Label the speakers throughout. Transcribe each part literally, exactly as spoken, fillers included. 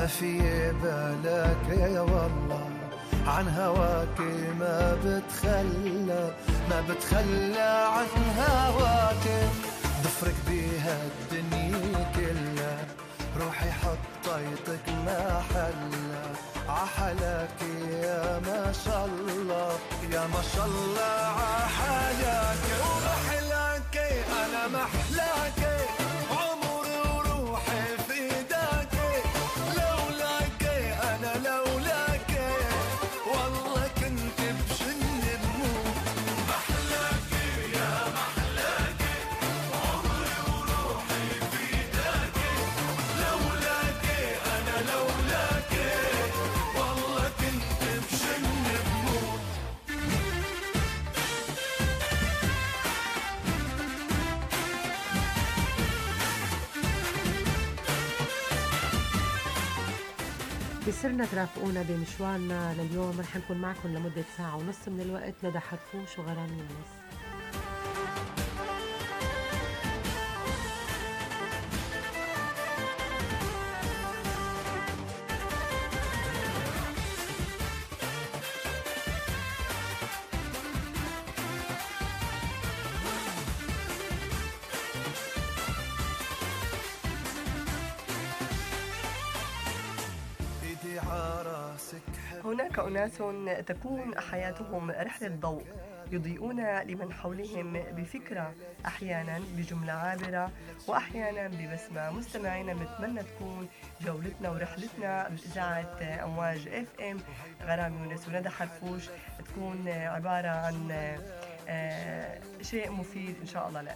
Speaker 1: ما في بالك يا والله عن هواك ما بتخلى ما بتخلى عن هواك ضفرك بيها الدنيا كلها روحي حطيتك محلة عحلاك يا ما شاء الله يا ما شاء الله عحلاك ومحلاك أنا محلاك عمري وروحي فداك لولاك أنا لولاك والله كنت بشن بموت محلاك يا محلاك عمري وروحي فداك لولاك أنا لولاك والله كنت بشن بموت
Speaker 2: بصرنا ترافقونا بمشوارنا لليوم. رح نكون معكم لمدة ساعة ونص من الوقت. ندى حرفوش وغرام يونس.
Speaker 3: هناك أناس تكون حياتهم رحلة ضوء يضيئون لمن حولهم بفكرة، أحيانا بجملة عابرة وأحيانا ببسمة. مستمعينا بنتمنى تكون جولتنا ورحلتنا بإذاعة أمواج اف ام غرام يونس وندى حرفوش تكون عبارة عن آه شيء مفيد إن شاء الله لك.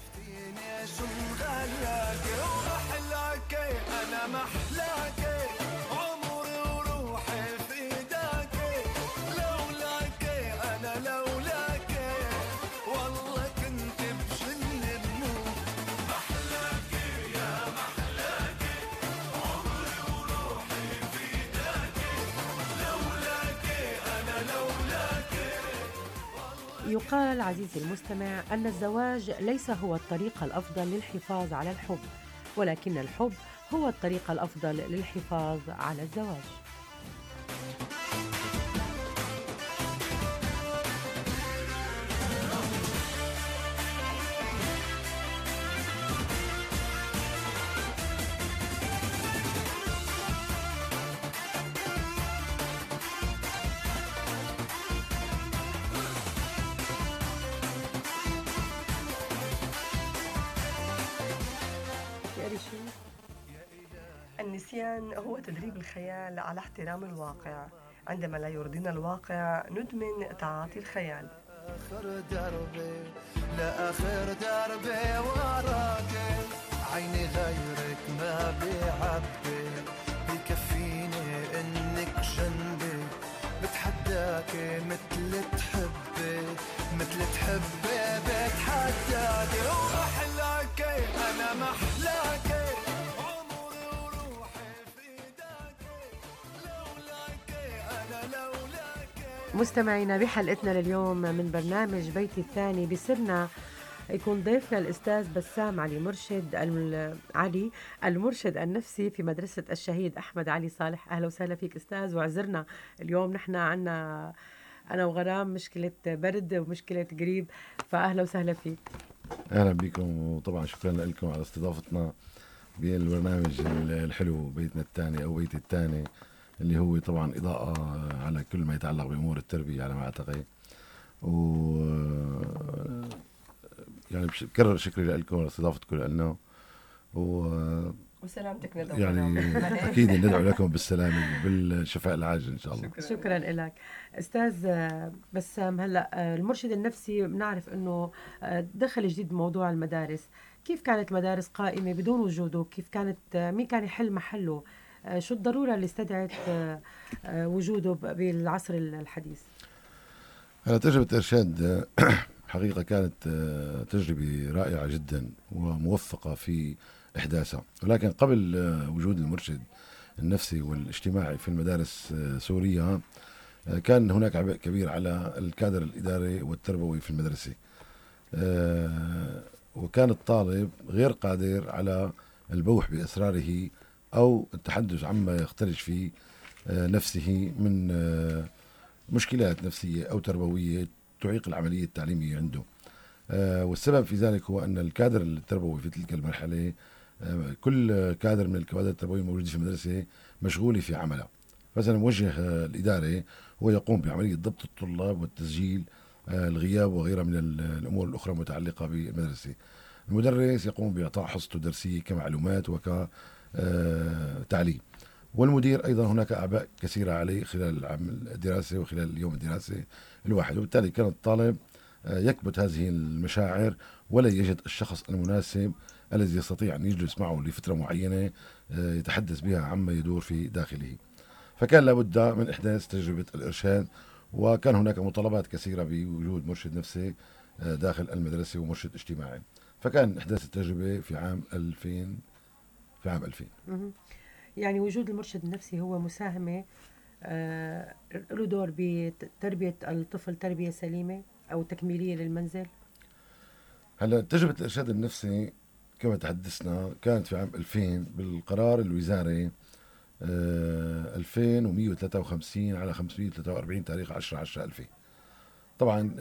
Speaker 3: أنا محلاك عمري وروحي فداك لولاك أنا لولاك والله كنت بشن بموت محلاك يا محلاك عمري وروحي فداك لولاك أنا لولاك.
Speaker 2: يقال عزيزي المستمع أن الزواج ليس هو الطريق الأفضل للحفاظ على الحب، ولكن الحب هو الطريق الأفضل للحفاظ على الزواج.
Speaker 3: النسيان هو تدريب الخيال على احترام الواقع. عندما لا يرضينا الواقع ندمن تعاطي الخيال.
Speaker 1: آخر دربي لا آخر دربي وراك عيني غيرك ما بيعبي بكفيني إنك جنبي بتحداك مثل تحبي مثل تحبي بتحداك ومحلاك أنا محلاك
Speaker 2: مستمعينا بحلقتنا لليوم من برنامج بيتي الثاني بصرنا يكون ضيفنا الأستاذ بسام علي مرشد علي المرشد النفسي في مدرسة الشهيد أحمد علي صالح. أهلا وسهلا فيك أستاذ. وعذرنا اليوم نحن عنا أنا وغرام مشكلة برد ومشكلة قريب، فأهلا وسهلا فيك.
Speaker 4: أهلا بكم وطبعا شكرا لكم على استضافتنا بالبرنامج الحلو بيتنا الثاني أو بيتي الثاني اللي هو طبعا إضاءة على كل ما يتعلق بأمور التربية على ما أعتقد. و يعني بكرر شكري لكم واستضافتكم لنا و
Speaker 3: وسلامتك ندعو
Speaker 4: يعني أكيد ندعو لكم بالسلامة بالشفاء العاجل إن شاء الله.
Speaker 2: شكرا, شكرا لك أستاذ بسام. هلأ المرشد النفسي بنعرف أنه دخل جديد بموضوع المدارس. كيف كانت المدارس قائمة بدون وجوده؟ كيف كانت مين كان يحل محله؟ شو الضرورة اللي استدعت وجوده بالعصر الحديث؟
Speaker 4: هلا تجربة إرشاد حقيقة كانت تجربة رائعة جدا وموفقة في إحداثها، ولكن قبل وجود المرشد النفسي والاجتماعي في المدارس سوريا كان هناك عبء كبير على الكادر الإداري والتربوي في المدرسة، وكان الطالب غير قادر على البوح بأسراره أو التحدث عما يختلج في نفسه من مشكلات نفسية أو تربوية تعيق العملية التعليمية عنده. والسبب في ذلك هو أن الكادر التربوي في تلك المرحلة، كل كادر من الكوادر التربوية الموجودة في المدرسة مشغولة في عملها. مثلا موجه الإدارة هو يقوم بعملية ضبط الطلاب والتسجيل، الغياب وغيرها من الأمور الأخرى المتعلقة بالمدرسة. المدرس يقوم بإعطاء حصته الدرسية كمعلومات وكتعليم، والمدير أيضا هناك أعباء كثيرة عليه خلال العام الدراسي وخلال اليوم الدراسي الواحد، وبالتالي كان الطالب يكبت هذه المشاعر ولا يجد الشخص المناسب الذي يستطيع أن يجلس معه لفترة معينة يتحدث بها عما يدور في داخله. فكان لابد من إحداث تجربة الإرشاد، وكان هناك مطالبات كثيرة بوجود مرشد نفسي داخل المدرسة ومرشد اجتماعي. فكان إحداث التجربة في عام ألفين في عام ألفين.
Speaker 2: يعني وجود المرشد النفسي هو مساهمة آه له دور بتربية الطفل تربية سليمة أو تكميلية للمنزل.
Speaker 4: هلا تجربة الإرشاد النفسي كما تحدثنا كانت في عام ألفين بالقرار الوزاري آه ألفين ومئة وثلاثة وخمسين على خمسمئة وثلاثة وأربعين تاريخ عشرة عشرة ألفين. طبعا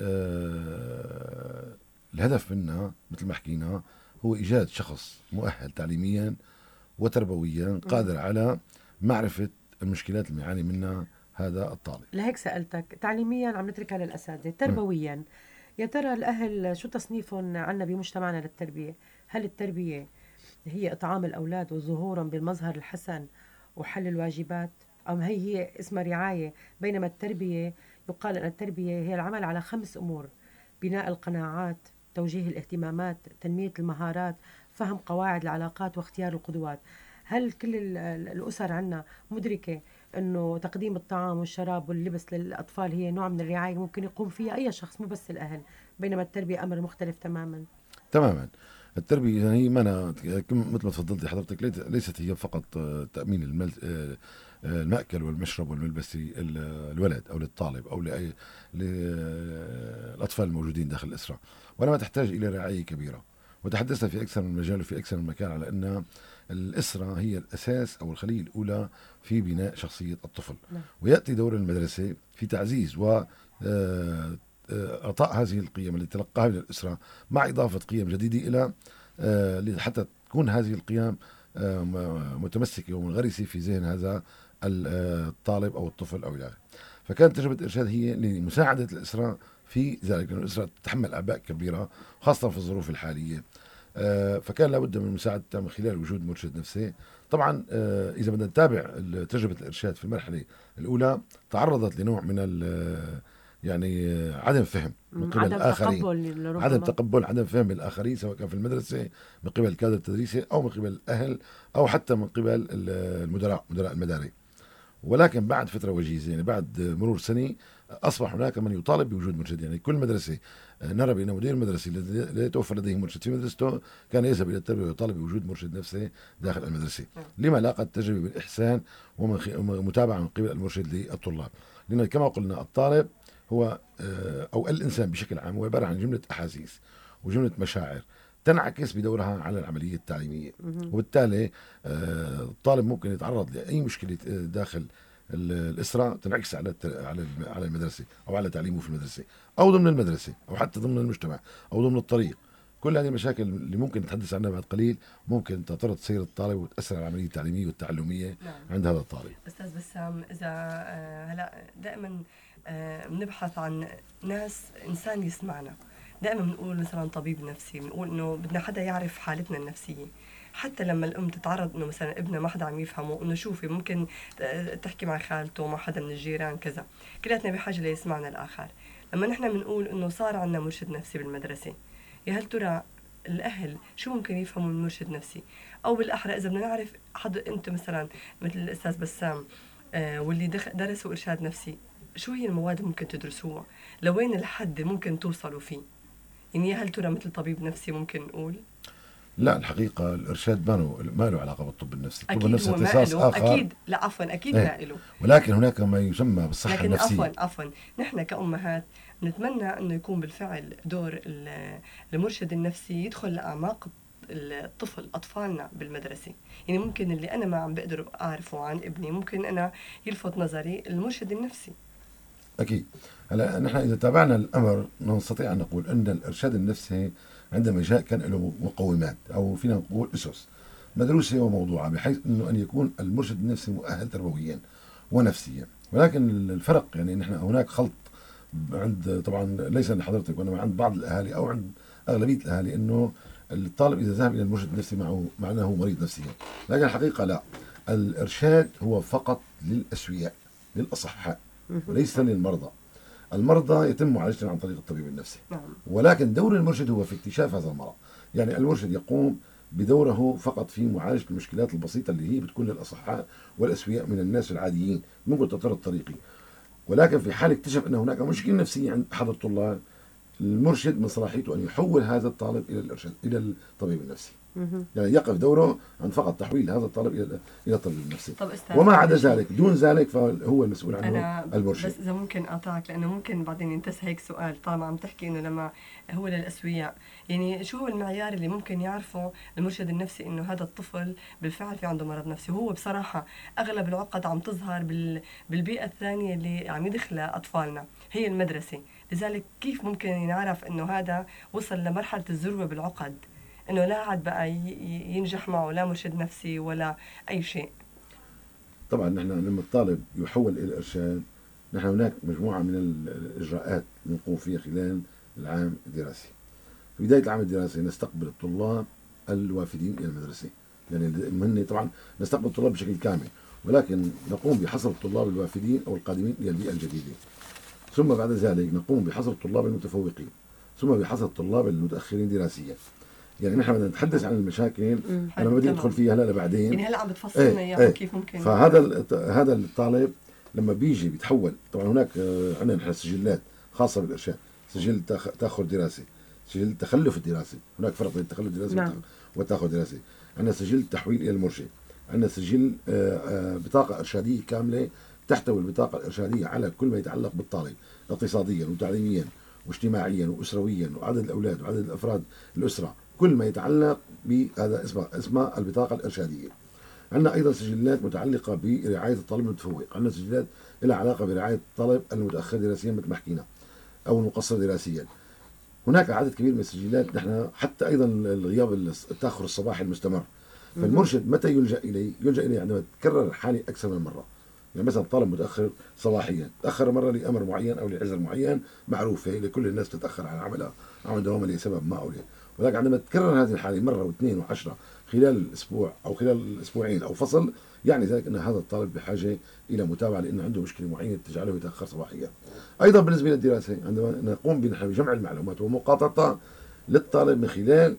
Speaker 4: آه الهدف منها مثل ما حكينا هو إيجاد شخص مؤهل تعليميا وتربويا قادر على معرفة المشكلات اللي يعاني منها هذا الطالب.
Speaker 2: لهيك سألتك، تعليميا عم نتركها للأساتذة، تربويا م. يا ترى الأهل شو تصنيفهم عنا بمجتمعنا للتربية؟ هل التربية هي إطعام الأولاد وظهورهم بالمظهر الحسن وحل الواجبات، أم هي هي اسمها رعاية؟ بينما التربية يقال أن التربية هي العمل على خمس أمور: بناء القناعات، توجيه الاهتمامات، تنمية المهارات، فهم قواعد العلاقات، واختيار القدوات. هل كل الأسر عنا مدركة أنه تقديم الطعام والشراب واللبس للأطفال هي نوع من الرعاية ممكن يقوم فيها أي شخص مو بس الأهل، بينما التربية أمر مختلف تماما؟
Speaker 4: تماما. التربية هي ما مثل ما تفضلتي حضرتك ليست هي فقط تأمين المل... المأكل والمشرب والملبس للولد أو للطالب أو لأي للأطفال الموجودين داخل الأسرة، وإنما تحتاج إلى رعاية كبيرة. وتحدثنا في أكثر من مجال وفي أكثر من مكان على أن الأسرة هي الأساس أو الخلية الأولى في بناء شخصية الطفل. لا. ويأتي دور المدرسة في تعزيز و إعطاء هذه القيم اللي تلقاها من الأسرة مع إضافة قيم جديدة إلى حتى تكون هذه القيم متمسكة ومنغرسة في ذهن هذا الطالب أو الطفل أو إلى. فكانت تجربة الإرشاد هي لمساعدة الأسرة في ذلك، لأن الأسرة تتحمل أعباء كبيرة خاصة في الظروف الحالية. فكان لابد من مساعدتها من خلال وجود مرشد نفسي. طبعا إذا بدنا نتابع تجربة الإرشاد في المرحلة الأولى تعرضت لنوع من يعني عدم فهم من قبل
Speaker 2: عدم
Speaker 4: الآخرين،
Speaker 2: تقبل
Speaker 4: عدم تقبل عدم فهم الآخرين، سواء كان في المدرسة من قبل الكادر التدريسي أو من قبل الأهل أو حتى من قبل المدراء مدراء المدارس. ولكن بعد فترة وجيزة، يعني بعد مرور سنة، أصبح هناك من يطالب بوجود مرشد. يعني كل مدرسة نرى بأن مدير المدرسة الذي يتوفر لديه مرشد في مدرسته كان يذهب إلى التربية ويطالب بوجود مرشد نفسي داخل المدرسة. لما لاقت تجربة بالإحسان ومتابعة من قبل المرشد للطلاب. لأن كما قلنا الطالب هو أو الإنسان بشكل عام هو عبارة عن جملة أحاسيس وجملة مشاعر تنعكس بدورها على العملية التعليمية. وبالتالي الطالب ممكن يتعرض لأي مشكلة داخل الأسرة تنعكس على على على المدرسة أو على تعليمه في المدرسة أو ضمن المدرسة أو حتى ضمن المجتمع أو ضمن الطريق. كل هذه المشاكل اللي ممكن نتحدث عنها بعد قليل ممكن تطرد سير الطالب وتأثر على العملية التعليمية والتعلمية. نعم. عند هذا الطالب.
Speaker 3: أستاذ بسام، إذا هلا دائما بنبحث عن ناس إنسان يسمعنا، دائما بنقول مثلا طبيب نفسي، بنقول إنه بدنا حدا يعرف حالتنا النفسية. حتى لما الأم تتعرض إنه مثلا ابنها ما حدا عم يفهمه، إنه شوفي ممكن تحكي مع خالته مع حدا من الجيران كذا، كلاتنا بحاجة ليسمعنا الآخر. لما نحن بنقول إنه صار عندنا مرشد نفسي بالمدرسة، يا هل ترى الأهل شو ممكن يفهموا من مرشد نفسي؟ أو بالأحرى إذا بدنا نعرف حد أنت مثلا مثل الأستاذ بسام آه واللي درسوا إرشاد نفسي، شو هي المواد ممكن تدرسوها؟ لوين الحد ممكن توصلوا فيه؟ يعني هل ترى مثل طبيب نفسي ممكن نقول؟
Speaker 4: لا، الحقيقة الإرشاد ما له ما له علاقة بالطب النفسي.
Speaker 3: الطب النفسي اختصاص آخر. أكيد لا عفوا أكيد
Speaker 4: ايه.
Speaker 3: ما له.
Speaker 4: ولكن هناك ما يسمى بالصحة
Speaker 3: لكن
Speaker 4: النفسية.
Speaker 3: عفوا عفوا نحن كأمهات نتمنى إنه يكون بالفعل دور المرشد النفسي يدخل لأعماق الطفل أطفالنا بالمدرسة. يعني ممكن اللي أنا ما عم بقدر أعرفه عن ابني ممكن أنا يلفت نظري المرشد النفسي.
Speaker 4: أكيد. هلا نحن إذا تابعنا الأمر نستطيع أن نقول أن الإرشاد النفسي عندما جاء كان له مقومات أو فينا نقول أسس مدروسة وموضوعة، بحيث أنه أن يكون المرشد النفسي مؤهل تربويا ونفسيا. ولكن الفرق يعني نحن هناك خلط عند طبعا ليس عند حضرتك وإنما عند بعض الأهالي أو عند أغلبية الأهالي، أنه الطالب إذا ذهب إلى المرشد النفسي معه معناه مريض نفسيا. لكن الحقيقة لا، الإرشاد هو فقط للأسوياء للأصحاء وليس للمرضى. المرضى يتم معالجتهم عن طريق الطبيب النفسي، ولكن دور المرشد هو في اكتشاف هذا المرض. يعني المرشد يقوم بدوره فقط في معالجة المشكلات البسيطة اللي هي بتكون للأصحاء والأسوياء من الناس العاديين ممكن التطور الطريقي. ولكن في حال اكتشف أن هناك مشكلة نفسية عند أحد الطلاب، المرشد من صلاحيته أن يحول هذا الطالب إلى الإرشاد إلى الطبيب النفسي. يعني يقف دوره عن فقط تحويل هذا الطالب إلى إلى الطبيب النفسي، وما عدا ذلك دون ذلك فهو المسؤول عنه
Speaker 3: أنا
Speaker 4: المرشد.
Speaker 3: بس إذا ممكن أقاطعك لأنه ممكن بعدين ينتهي هيك سؤال طالما عم تحكي إنه لما هو للأسوياء، يعني شو هو المعيار اللي ممكن يعرفه المرشد النفسي إنه هذا الطفل بالفعل في عنده مرض نفسي؟ هو بصراحة أغلب العقد عم تظهر بال بالبيئة الثانية اللي عم يدخلها أطفالنا هي المدرسة. لذلك كيف ممكن نعرف إنه هذا وصل لمرحلة الذروة بالعقد، إنه لا عاد بقى ينجح معه لا مرشد نفسي ولا أي شيء؟
Speaker 4: طبعا نحن لما الطالب يحول إلى الإرشاد، نحن هناك مجموعة من الإجراءات نقوم فيها خلال العام الدراسي. في بداية العام الدراسي نستقبل الطلاب الوافدين إلى المدرسة، يعني من طبعا نستقبل الطلاب بشكل كامل، ولكن نقوم بحصر الطلاب الوافدين أو القادمين إلى البيئة الجديدة. ثم بعد ذلك نقوم بحصر الطلاب المتفوقين، ثم بحصر الطلاب المتأخرين دراسيا. يعني نحن بدنا نتحدث عن المشاكل انا ما بدي ادخل فيها هلا بعدين،
Speaker 3: يعني هلا عم بتفصلنا اياها ايه كيف ممكن.
Speaker 4: فهذا هذا الطالب لما بيجي بيتحول، طبعا هناك عندنا نحن سجلات خاصه بالارشاد، سجل تاخر دراسي، سجل تخلف الدراسي، هناك فرق بين التخلف الدراسي نعم. والتاخر الدراسي. عندنا سجل تحويل الى المرشد، عندنا سجل بطاقه ارشاديه كامله تحتوي البطاقه الارشاديه على كل ما يتعلق بالطالب اقتصاديا وتعليميا واجتماعيا واسرويا وعدد الاولاد وعدد الافراد الاسره، كل ما يتعلق بهذا اسمه اسمها البطاقه الارشاديه. عندنا ايضا سجلات متعلقه برعايه الطالب المتفوق، عندنا سجلات لها علاقه برعايه الطالب المتاخر دراسيا مثل ما حكينا او المقصر دراسيا. هناك عدد كبير من السجلات، نحن حتى ايضا الغياب التاخر الصباحي المستمر. فالمرشد متى يلجا اليه؟ يلجا اليه عندما تكرر الحاله اكثر من مره. يعني مثلا طالب متاخر صباحيا تاخر مره لامر معين او لعذر معين معروفه لكل الناس تتاخر عن عملها عمل دوام لسبب ما او ليه، ولكن عندما تكرر هذه الحاله مره واثنين وعشره خلال الاسبوع او خلال الاسبوعين او فصل، يعني ذلك ان هذا الطالب بحاجه الى متابعه لانه عنده مشكله معينه تجعله يتاخر صباحيا. ايضا بالنسبه للدراسه عندما نقوم بجمع المعلومات ومقاطعتها للطالب من خلال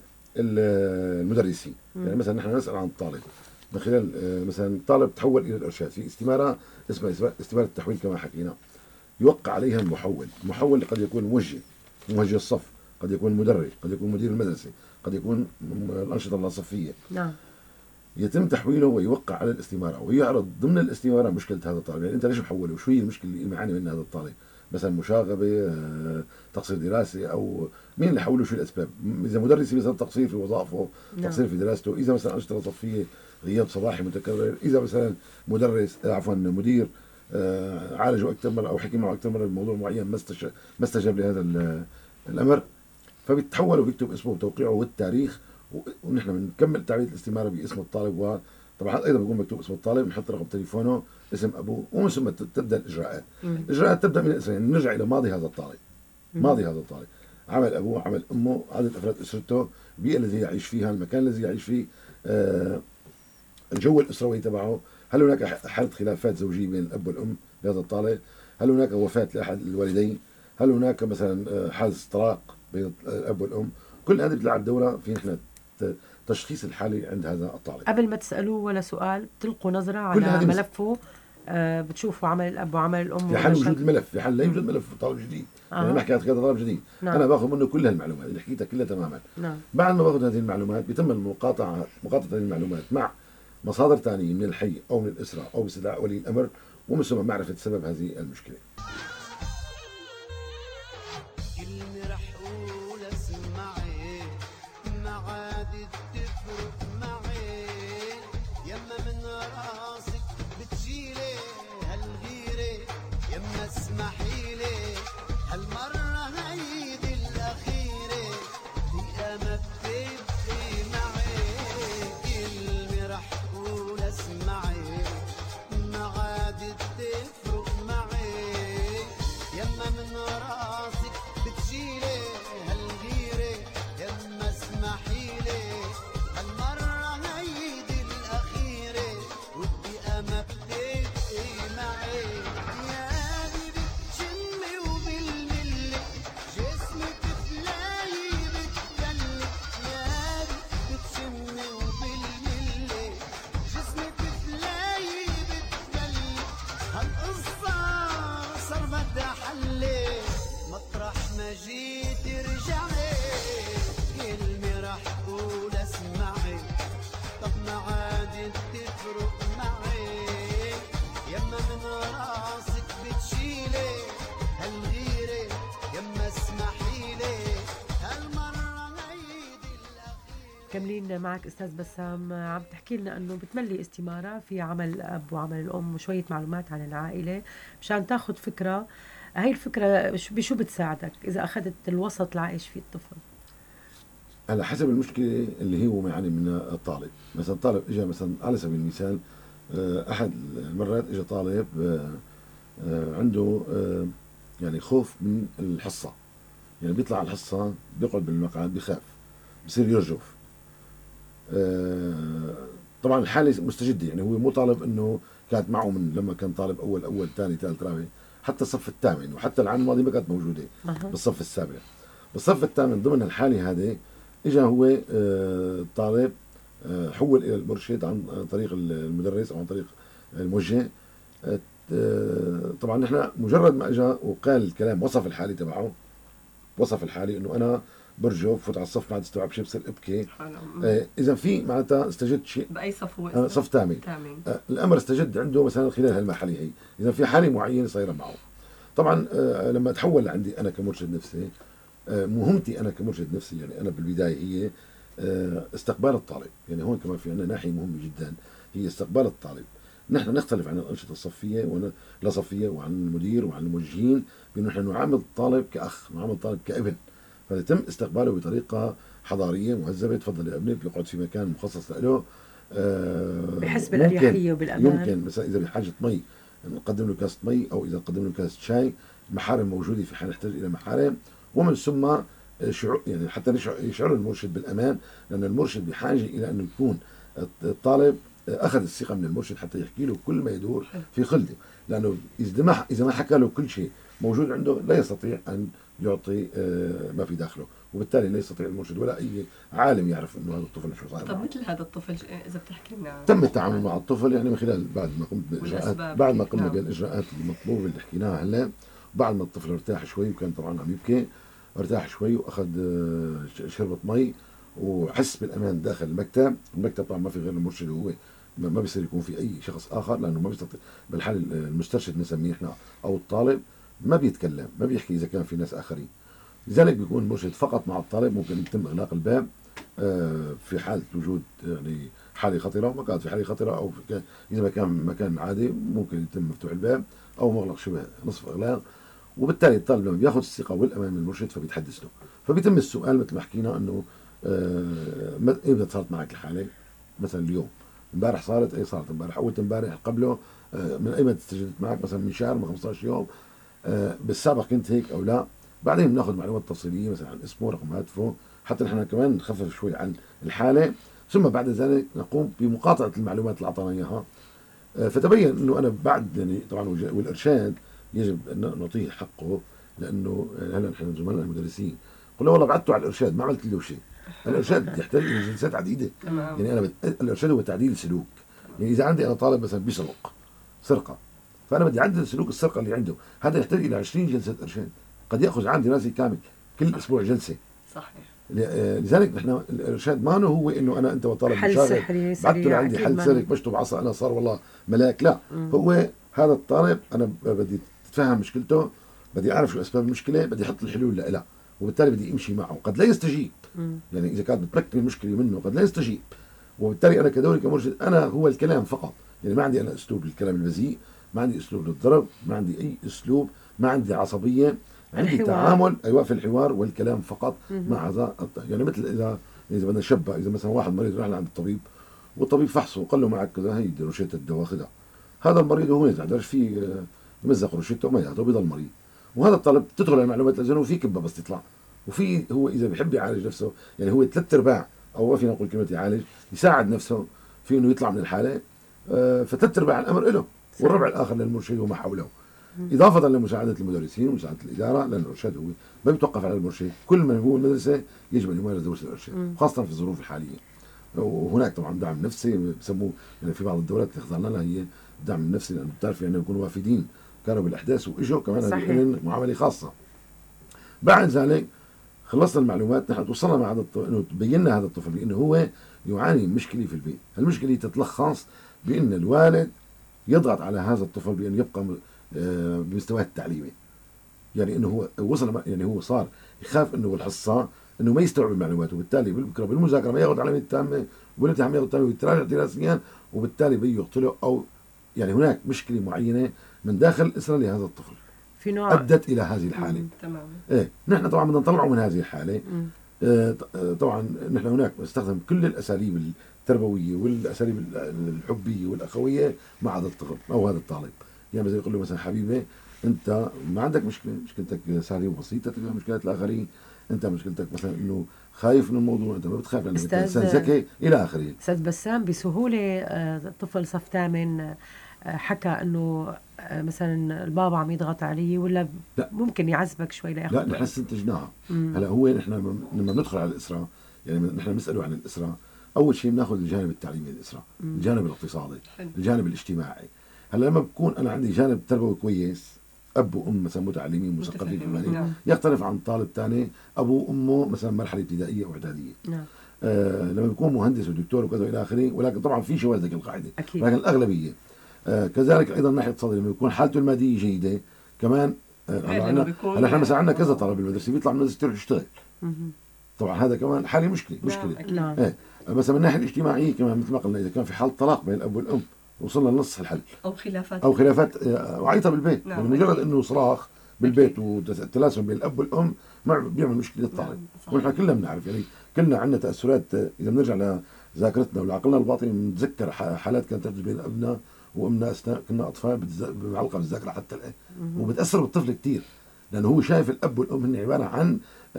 Speaker 4: المدرسين. يعني مثلا نحن نسال عن الطالب من خلال مثلا طالب تحول الى الارشاد في استماره اسمها استماره التحويل كما حكينا، يوقع عليها المحول. المحول قد يكون موجه موجه الصف، قد يكون مدرس، قد يكون مدير المدرسه، قد يكون الانشطه اللاصفيه.
Speaker 2: نعم.
Speaker 4: يتم تحويله ويوقع على الاستماره ويعرض ضمن الاستماره مشكله هذا الطالب، يعني انت ليش محوله وشو هي المشكله اللي معاني منها هذا الطالب؟ مثلا مشاغبه، تقصير دراسي، او مين اللي حوله، شو الاسباب؟ اذا مدرس مثلا تقصير في وظائفه، تقصير في دراسته، اذا مثلا انشطه صفيه غياب صباحي متكرر، اذا مثلا مدرس عفوا مدير عالجه اكثر مره او حكي معه اكثر مره بموضوع معين ما ما استجاب لهذا الامر، فبيتحول وبيكتب اسمه وتوقيعه والتاريخ، ونحن بنكمل تعبئه الاستماره باسم الطالب، وطبعا ايضا بيكون مكتوب اسم الطالب، بنحط رقم تليفونه، اسم ابوه، ومن ثم تبدا الاجراءات. الاجراءات تبدا من الاسم، يعني نرجع الى ماضي هذا الطالب، ماضي هذا الطالب، عمل ابوه، عمل امه، عدد افراد اسرته، البيئه التي يعيش فيها، المكان الذي يعيش فيه، آه الجو الاسروي تبعه، هل هناك حالة خلافات زوجية بين الاب والام لهذا الطالب؟ هل هناك وفاة لاحد الوالدين؟ هل هناك مثلا حادث طلاق بين الاب والام؟ كل هذه بتلعب دورة في نحن تشخيص الحالة عند هذا الطالب.
Speaker 2: قبل ما تسألوه ولا سؤال بتلقوا نظرة على ملفه، آه بتشوفوا عمل الاب وعمل الام
Speaker 4: في حال وجود الملف، في حال لا يوجد ملف طالب جديد، آه. يعني نحكي عن هذا طالب جديد، نعم. انا باخذ منه كل هالمعلومات اللي حكيتها كلها تماما، نعم. بعد ما باخذ هذه المعلومات بيتم المقاطعة مقاطعة هذه المعلومات مع مصادر ثانية من الحي او من الاسرة او باستدعاء ولي الامر، ومن ثم معرفة سبب هذه المشكلة. كلمة رح أقول اسمعي، ما عاد
Speaker 5: تفرق معي يما من راسك بتشيلي هالغيرة يما اسمحيلي هالمرة عيدي الأخير.
Speaker 2: كملين معك أستاذ بسام، عم تحكي لنا أنه بتملي استمارة في عمل الأب وعمل الأم وشوية معلومات عن العائلة مشان تاخد فكرة. هاي الفكرة بشو بتساعدك إذا أخذت الوسط اللي عايش فيه الطفل؟
Speaker 4: على حسب المشكلة اللي هو يعني من الطالب. مثلا طالب اجى مثلا على سبيل المثال أحد المرات اجى طالب عنده يعني خوف من الحصة، يعني بيطلع على الحصة بيقعد بالمقعد بيخاف بصير يرجف. طبعا الحالة مستجدة، يعني هو مو طالب انه كانت معه من لما كان طالب اول اول ثاني ثالث رابع، حتى الصف الثامن، وحتى العام الماضي ما كانت موجودة بالصف السابع. بالصف الثامن ضمن الحالة هذه اجى هو طالب حول الى المرشد عن طريق المدرس او عن طريق الموجه. طبعا نحن مجرد ما اجى وقال الكلام وصف الحالة تبعه، وصف الحالة انه انا برجف فوت على الصف ما عاد استوعب شيء بصير ابكي. آه اذا في معناتها استجد شيء.
Speaker 3: باي صف هو؟
Speaker 4: آه صف ثامن. آه الامر استجد عنده مثلا خلال هالمرحله هي، اذا في حاله معينه صايره معه. طبعا آه لما اتحول لعندي انا كمرشد نفسي، آه مهمتي انا كمرشد نفسي يعني انا بالبدايه هي آه استقبال الطالب. يعني هون كمان في عندنا ناحيه مهمه جدا هي استقبال الطالب. نحن نختلف عن الانشطه الصفيه ولا صفيه وعن المدير وعن الموجهين بانه نحن نعامل الطالب كاخ، نعامل الطالب كابن، فيتم استقباله بطريقه حضاريه مهذبه. تفضل يا ابني، بيقعد في مكان مخصص له،
Speaker 2: آه بحس بالاريحيه وبالامان.
Speaker 4: يمكن مثلا اذا بحاجه مي نقدم له كاسه مي، او اذا نقدم له كاسه شاي. محارم موجوده في حال نحتاج الى محارم، ومن ثم شعور يعني حتى يشعر المرشد بالامان، لان المرشد بحاجه الى انه يكون الطالب اخذ الثقه من المرشد حتى يحكي له كل ما يدور في خلده، لانه اذا ما اذا ما حكى له كل شيء موجود عنده لا يستطيع ان يعطي ما في داخله، وبالتالي لا يستطيع المرشد ولا اي عالم يعرف انه هذا الطفل شو صار.
Speaker 3: طب مثل هذا الطفل اذا بتحكي لنا
Speaker 4: تم التعامل مع الطفل يعني من خلال بعد ما قمت بالاجراءات، بعد ما قمنا بالاجراءات المطلوبه اللي حكيناها هلا، بعد ما الطفل ارتاح شوي وكان طبعا عم يبكي، ارتاح شوي واخذ شربة مي وحس بالامان داخل المكتب. المكتب طبعا ما في غير المرشد، وهو ما بيصير يكون في اي شخص اخر، لانه ما بيستطيع بالحال المسترشد نسميه احنا او الطالب ما بيتكلم ما بيحكي اذا كان في ناس اخرين. لذلك بيكون المرشد فقط مع الطالب. ممكن يتم اغلاق الباب في حاله وجود يعني حاله خطره، وما كانت في حاله خطره او في اذا ما كان مكان عادي ممكن يتم مفتوح الباب او مغلق شبه نصف اغلاق. وبالتالي الطالب لما بياخذ الثقه والامان من المرشد فبيتحدث له، فبيتم السؤال مثل ما حكينا انه امتى صارت معك الحاله؟ مثلا اليوم، امبارح صارت، اي صارت امبارح، اول امبارح، قبله من ايمتى استجدت معك؟ مثلا من شهر، من خمسة عشر يوم، بالسابق كنت هيك او لا. بعدين بناخذ معلومات تفصيليه مثلا عن اسمه، رقم هاتفه، حتى نحن كمان نخفف شوي عن الحاله، ثم بعد ذلك نقوم بمقاطعه المعلومات اللي اعطانا اياها. فتبين انه انا بعد يعني طبعا والارشاد يجب ان نعطيه حقه، لانه هلا نحن زملائنا المدرسين قلنا والله بعثته على الارشاد ما عملت له شيء. الارشاد يحتاج الى جلسات عديده. يعني انا بت... الارشاد هو تعديل سلوك. يعني اذا عندي انا طالب مثلا بيسرق سرقه، فانا بدي اعدل سلوك السرقه اللي عنده، هذا يحتاج الى عشرين جلسه ارشاد، قد ياخذ عندي دراسي كامل كل اسبوع جلسه.
Speaker 3: صحيح.
Speaker 4: لذلك نحن الارشاد ما هو انه انا انت وطالب
Speaker 2: حل سحري
Speaker 4: بعثت له عندي حل سرق بشته بعصا انا صار والله ملاك، لا. مم. هو هذا الطالب انا بدي اتفهم مشكلته، بدي اعرف شو اسباب المشكله، بدي احط الحلول لها، وبالتالي بدي امشي معه. قد لا يستجيب، مم. يعني اذا كانت بتمكن المشكله منه قد لا يستجيب، وبالتالي انا كدوري كمرشد انا هو الكلام فقط. يعني ما عندي انا اسلوب للكلام البذيء، ما عندي اسلوب للضرب، ما عندي اي اسلوب، ما عندي عصبيه، عندي الحوار. تعامل ايوه في الحوار والكلام فقط. مم. مع هذا يعني مثل اذا اذا بدنا نشبه، اذا مثلا واحد مريض راح لعند الطبيب والطبيب فحصه وقال له معك كذا، هي روشته الدواء خذها، هذا المريض هو يقدر في يمزق روشته وما ياخذه وبيضل مريض. وهذا الطالب تدخل المعلومات لانه في كبه بس تطلع، وفي هو اذا بيحب يعالج نفسه، يعني هو ثلاث ارباع او ما فينا نقول كلمه يعالج، يساعد نفسه في انه يطلع من الحاله، فثلاث ارباع الامر له، والربع الاخر للمرشد وما حوله. إضافة لمساعدة المدرسين ومساعدة الإدارة، لأن الإرشاد هو ما بيتوقف على المرشد، كل من هو المدرسة يجب أن يمارس دروس الإرشاد، خاصة في الظروف الحالية. وهناك طبعا دعم نفسي بسموه يعني في بعض الدولات اللي خضعنا لها هي الدعم النفسي، لأنه بتعرف يعني يكونوا وافدين كانوا بالأحداث وإجوا كمان لهم معاملة خاصة. بعد ذلك خلصنا المعلومات، نحن توصلنا مع هذا الطفل، إنه بينا هذا الطفل بأنه هو يعاني من مشكله في البيت. المشكله تتلخص بان الوالد يضغط على هذا الطفل بان يبقى بمستواه التعليمي، يعني انه هو وصل، يعني هو صار يخاف انه بالحصه انه ما يستوعب المعلومات، وبالتالي بكره بالمذاكره ما ياخذ علامه تامه والامتحان ما ياخذ تامه ويتراجع دراسيا، وبالتالي بده يقتله، او يعني هناك مشكله معينه من داخل الاسره لهذا الطفل
Speaker 2: في نوع
Speaker 4: ادت الى هذه الحاله.
Speaker 3: تمام.
Speaker 4: ايه نحن طبعا بدنا نطلعه من هذه الحاله. آه طبعا نحن هناك نستخدم كل الاساليب التربويه والاساليب الحبيه والاخويه مع هذا الطفل او هذا الطالب. يعني زي يقول له مثلا حبيبي انت ما عندك مشكله، مشكلتك سهله وبسيطه تجاه مشكله الاخرين، انت مشكلتك مثلا انه خايف من الموضوع، انت ما بتخاف لانك انت انسان ذكي الى اخره.
Speaker 2: استاذ بسام بسهوله طفل صف ثامن حكى انه مثلا البابا عم يضغط علي، ولا
Speaker 4: لا
Speaker 2: ممكن يعذبك شوي لياخذ؟
Speaker 4: لا نحن استنتجناها. هلا هو نحن لما بندخل على الاسره، يعني نحن بنساله عن الاسره، اول شيء بناخذ الجانب التعليمي للاسره، الجانب الاقتصادي، الجانب الاجتماعي. هلا لما بكون انا عندي جانب تربوي كويس، اب وام مثلا متعلمين مثقفين فلاني، يختلف عن طالب ثاني ابوه وامه مثلا مرحله ابتدائيه او اعداديه.
Speaker 2: نعم.
Speaker 4: آه لما بيكون مهندس ودكتور وكذا الى اخره، ولكن طبعا في شواذ القاعده، لكن الاغلبيه. آه كذلك ايضا ناحيه اقتصاديه، لما يكون حالته الماديه جيده كمان. هلا آه احنا مثلا عندنا كذا طالب بالمدرسه بيطلع من المدرسه يروح يشتغل. طبعا هذا كمان حاله مشكله مشكله.
Speaker 2: نعم.
Speaker 4: ايه مثلا من الناحيه الاجتماعيه كمان مثل ما قلنا، اذا كان في حاله طلاق بين الاب والام وصلنا لنص الحل،
Speaker 3: او خلافات
Speaker 4: او خلافات وعيطه بالبيت،
Speaker 3: نعم.
Speaker 4: يعني مجرد انه صراخ بالبيت وتلاسم بين الاب والام بيعمل مشكله للطالب. نعم. ونحن كلنا بنعرف، يعني كلنا عندنا تاثرات. اذا بنرجع لذاكرتنا ولعقلنا الباطني بنتذكر حالات كانت تحدث بين ابنا وامنا اثناء كنا اطفال، معلقه بالذاكره حتى الان، وبتاثر بالطفل كثير، لانه هو شايف الاب والام هن عباره عن